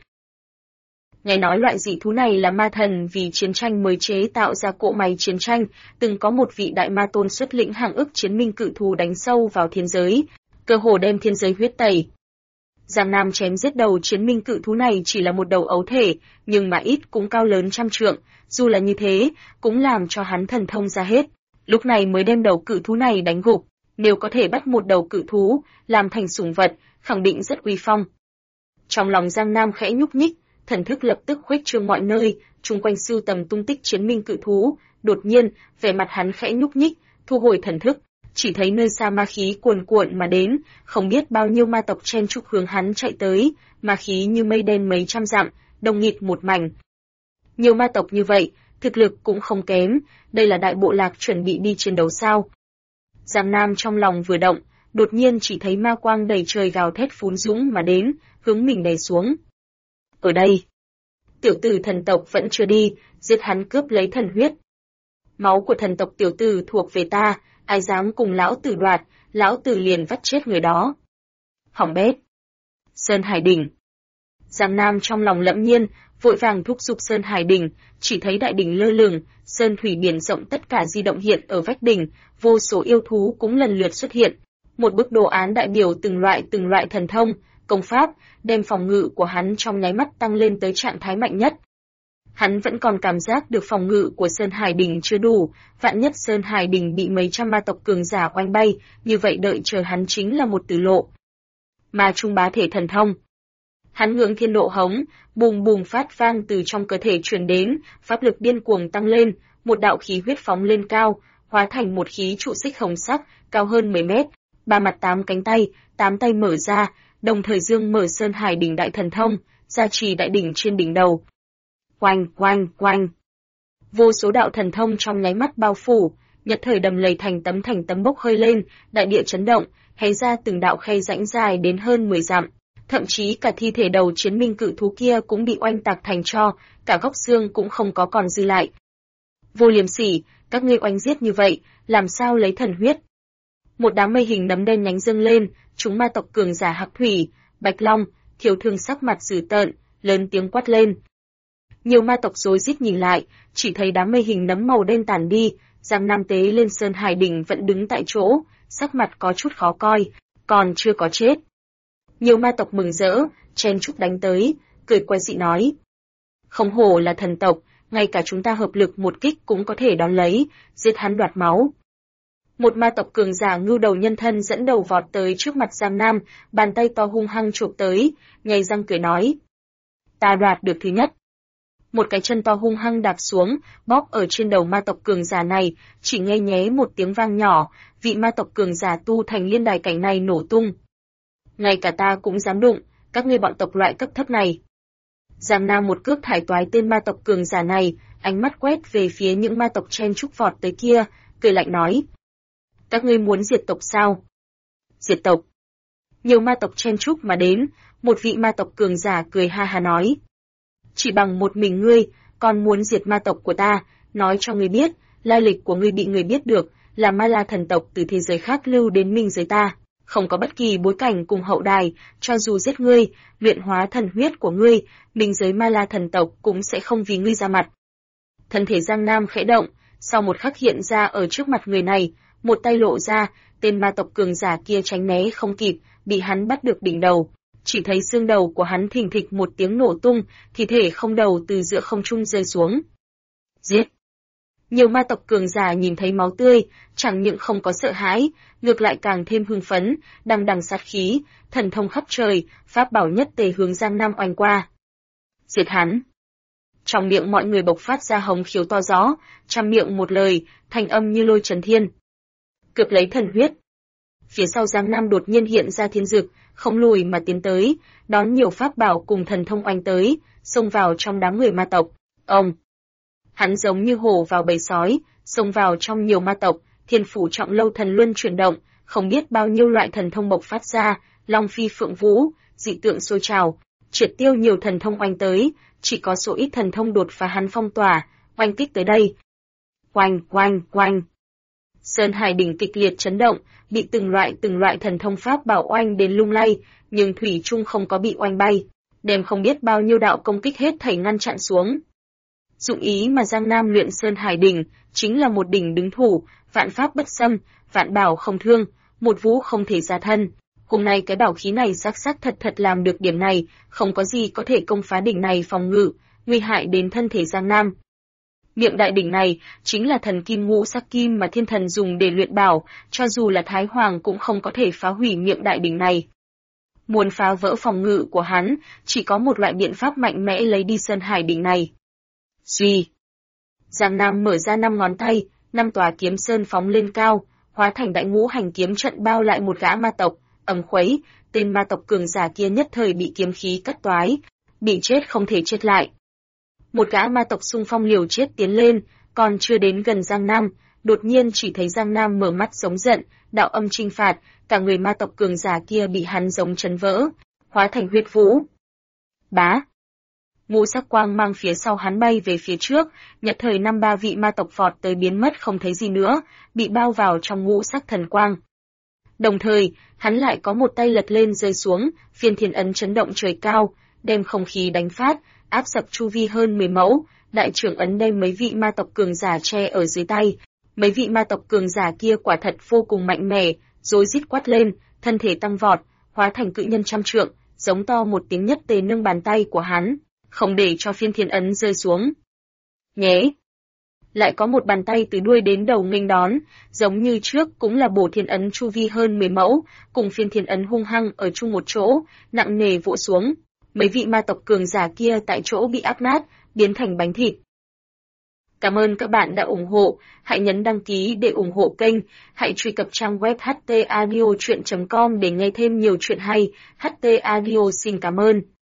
Nghe nói loại dị thú này là ma thần vì chiến tranh mới chế tạo ra cỗ máy chiến tranh, từng có một vị đại ma tôn xuất lĩnh hàng ức chiến minh cự thú đánh sâu vào thiên giới, cơ hồ đem thiên giới huyết tẩy. Giang Nam chém giết đầu chiến minh cự thú này chỉ là một đầu ấu thể, nhưng mà ít cũng cao lớn 100 trượng, dù là như thế, cũng làm cho hắn thần thông ra hết. Lúc này mới đem đầu cự thú này đánh gục, nếu có thể bắt một đầu cự thú, làm thành sủng vật, khẳng định rất uy phong. Trong lòng Giang Nam khẽ nhúc nhích, thần thức lập tức khuếch trương mọi nơi, chung quanh sưu tầm tung tích chiến minh cự thú, đột nhiên, vẻ mặt hắn khẽ nhúc nhích, thu hồi thần thức, chỉ thấy nơi xa ma khí cuồn cuộn mà đến, không biết bao nhiêu ma tộc chen chúc hướng hắn chạy tới, ma khí như mây đen mấy trăm dặm, đông nghịt một mảnh. Nhiều ma tộc như vậy, thực lực cũng không kém, đây là đại bộ lạc chuẩn bị đi chiến đấu sao? Giang Nam trong lòng vừa động, đột nhiên chỉ thấy ma quang đầy trời gào thét phún dũng mà đến, hướng mình đè xuống. Ở đây, tiểu tử thần tộc vẫn chưa đi, giết hắn cướp lấy thần huyết. Máu của thần tộc tiểu tử thuộc về ta, ai dám cùng lão tử đoạt, lão tử liền vắt chết người đó. Hỏng bét. Sơn Hải Đỉnh. Giang Nam trong lòng lẫm nhiên, vội vàng thúc giục Sơn Hải Đỉnh, chỉ thấy đại đỉnh lơ lửng, sơn thủy biển rộng tất cả di động hiện ở vách đỉnh, vô số yêu thú cũng lần lượt xuất hiện. Một bức đồ án đại biểu từng loại thần thông, công pháp, đem phòng ngự của hắn trong nháy mắt tăng lên tới trạng thái mạnh nhất. Hắn vẫn còn cảm giác được phòng ngự của Sơn Hải Đỉnh chưa đủ, vạn nhất Sơn Hải Đỉnh bị mấy trăm ma tộc cường giả oanh bay, như vậy đợi chờ hắn chính là một tử lộ. Ma Trung Bá Thể thần thông. Hắn hướng thiên độ hống, bùng bùng phát vang từ trong cơ thể truyền đến, pháp lực điên cuồng tăng lên, một đạo khí huyết phóng lên cao, hóa thành một khí trụ xích hồng sắc, cao hơn 10 mét, 3 mặt 8 cánh tay, 8 tay mở ra, đồng thời dương mở Sơn Hải Đỉnh đại thần thông, gia trì đại đỉnh trên đỉnh đầu. Oanh, oanh, oanh. Vô số đạo thần thông trong nháy mắt bao phủ, nhật thời đầm lầy thành tấm bốc hơi lên, đại địa chấn động, hé ra từng đạo khe rãnh dài đến hơn 10 dặm. Thậm chí cả thi thể đầu chiến minh cự thú kia cũng bị oanh tạc thành tro, cả góc xương cũng không có còn dư lại. Vô liêm sỉ, các ngươi oanh giết như vậy, làm sao lấy thần huyết? Một đám mây hình nấm đen nhánh dâng lên, chúng ma tộc cường giả Hạc Thủy, Bạch Long, Thiếu Thương sắc mặt dữ tợn, lớn tiếng quát lên. Nhiều ma tộc rối rít nhìn lại, chỉ thấy đám mây hình nấm màu đen tản đi, Giang Nam tế lên Sơn Hải Đỉnh vẫn đứng tại chỗ, sắc mặt có chút khó coi, còn chưa có chết. Nhiều ma tộc mừng rỡ, chen chúc đánh tới, cười quay dị nói. Không hổ là thần tộc, ngay cả chúng ta hợp lực một kích cũng có thể đón lấy, giết hắn đoạt máu. Một ma tộc cường giả ngưu đầu nhân thân dẫn đầu vọt tới trước mặt Giang Nam, bàn tay to hung hăng chụp tới, nhếch răng cười nói. Ta đoạt được thứ nhất. Một cái chân to hung hăng đạp xuống, bóp ở trên đầu ma tộc cường giả này, chỉ nghe nhé một tiếng vang nhỏ, vị ma tộc cường giả tu thành liên đài cảnh này nổ tung. Ngay cả ta cũng dám đụng, các ngươi bọn tộc loại cấp thấp này. Giang Nam một cước thải toái tên ma tộc cường giả này, ánh mắt quét về phía những ma tộc chen chúc vọt tới kia, cười lạnh nói. Các ngươi muốn diệt tộc sao? Diệt tộc. Nhiều ma tộc chen chúc mà đến, một vị ma tộc cường giả cười ha ha nói. Chỉ bằng một mình ngươi, còn muốn diệt ma tộc của ta, nói cho ngươi biết, lai lịch của ngươi bị người biết được, là Ma La thần tộc từ thế giới khác lưu đến minh giới ta, không có bất kỳ bối cảnh cùng hậu đài, cho dù giết ngươi, luyện hóa thần huyết của ngươi, minh giới Ma La thần tộc cũng sẽ không vì ngươi ra mặt. Thân thể Giang Nam khẽ động, sau một khắc hiện ra ở trước mặt người này, một tay lộ ra, tên ma tộc cường giả kia tránh né không kịp, bị hắn bắt được đỉnh đầu. Chỉ thấy xương đầu của hắn thình thịch một tiếng nổ tung, thi thể không đầu từ giữa không trung rơi xuống. Giết! Nhiều ma tộc cường giả nhìn thấy máu tươi, chẳng những không có sợ hãi, ngược lại càng thêm hưng phấn, đằng đằng sát khí, thần thông khắp trời, pháp bảo nhất tề hướng Giang Nam oanh qua. Diệt hắn! Trong miệng mọi người bộc phát ra hống khiếu to rõ, trăm miệng một lời, thanh âm như lôi trấn thiên. Cướp lấy thần huyết. Phía sau Giang Nam đột nhiên hiện ra thiên dực, không lùi mà tiến tới, đón nhiều pháp bảo cùng thần thông oanh tới, xông vào trong đám người ma tộc. Ông! Hắn giống như hổ vào bầy sói, xông vào trong nhiều ma tộc, thiên phủ trọng lâu thần luân chuyển động, không biết bao nhiêu loại thần thông bộc phát ra, long phi phượng vũ, dị tượng sôi trào, triệt tiêu nhiều thần thông oanh tới, chỉ có số ít thần thông đột phá hắn phong tỏa, oanh kích tới đây. Oanh, oanh, oanh. Sơn Hải đỉnh kịch liệt chấn động, bị từng loại thần thông pháp bảo oanh đến lung lay, nhưng thủy chung không có bị oanh bay, đem không biết bao nhiêu đạo công kích hết thảy ngăn chặn xuống. Dụng ý mà Giang Nam luyện Sơn Hải đỉnh, chính là một đỉnh đứng thủ, vạn pháp bất xâm, vạn bảo không thương, một vũ không thể ra thân. Hôm nay cái bảo khí này xác xác thật thật làm được điểm này, không có gì có thể công phá đỉnh này phòng ngự, nguy hại đến thân thể Giang Nam. Miệng đại đỉnh này chính là thần kim ngũ sắc kim mà thiên thần dùng để luyện bảo, cho dù là Thái Hoàng cũng không có thể phá hủy miệng đại đỉnh này. Muốn phá vỡ phòng ngự của hắn, chỉ có một loại biện pháp mạnh mẽ lấy đi Sơn Hải đỉnh này. Suy. Giang Nam mở ra 5 ngón tay, 5 tòa kiếm sơn phóng lên cao, hóa thành đại ngũ hành kiếm trận bao lại một gã ma tộc, ầm khuấy, tên ma tộc cường giả kia nhất thời bị kiếm khí cắt toái, bị chết không thể chết lại. Một gã ma tộc xung phong liều chết tiến lên, còn chưa đến gần Giang Nam, đột nhiên chỉ thấy Giang Nam mở mắt giống giận, đạo âm trinh phạt, cả người ma tộc cường giả kia bị hắn giống chấn vỡ, hóa thành huyết vũ. Bá! Ngũ sắc quang mang phía sau hắn bay về phía trước, nhất thời 5-3 vị ma tộc vọt tới biến mất không thấy gì nữa, bị bao vào trong ngũ sắc thần quang. Đồng thời, hắn lại có một tay lật lên rơi xuống, phiên thiên ấn chấn động trời cao, đem không khí đánh phát, áp sập chu vi hơn 10 mẫu, đại trưởng ấn đem mấy vị ma tộc cường giả che ở dưới tay. Mấy vị ma tộc cường giả kia quả thật vô cùng mạnh mẽ, rối rít quát lên, thân thể tăng vọt, hóa thành cự nhân trăm trượng, giống to một tiếng nhất tề nâng bàn tay của hắn, không để cho phiên thiên ấn rơi xuống. Nhé! Lại có một bàn tay từ đuôi đến đầu nghênh đón, giống như trước cũng là bổ thiên ấn chu vi hơn 10 mẫu, cùng phiên thiên ấn hung hăng ở chung một chỗ, nặng nề vỗ xuống. Mấy vị ma tộc cường giả kia tại chỗ bị áp nát, biến thành bánh thịt. Cảm ơn các bạn đã ủng hộ, hãy nhấn đăng ký để ủng hộ kênh, hãy truy cập trang web htaudio.com để nghe thêm nhiều chuyện hay. HT Audio xin cảm ơn.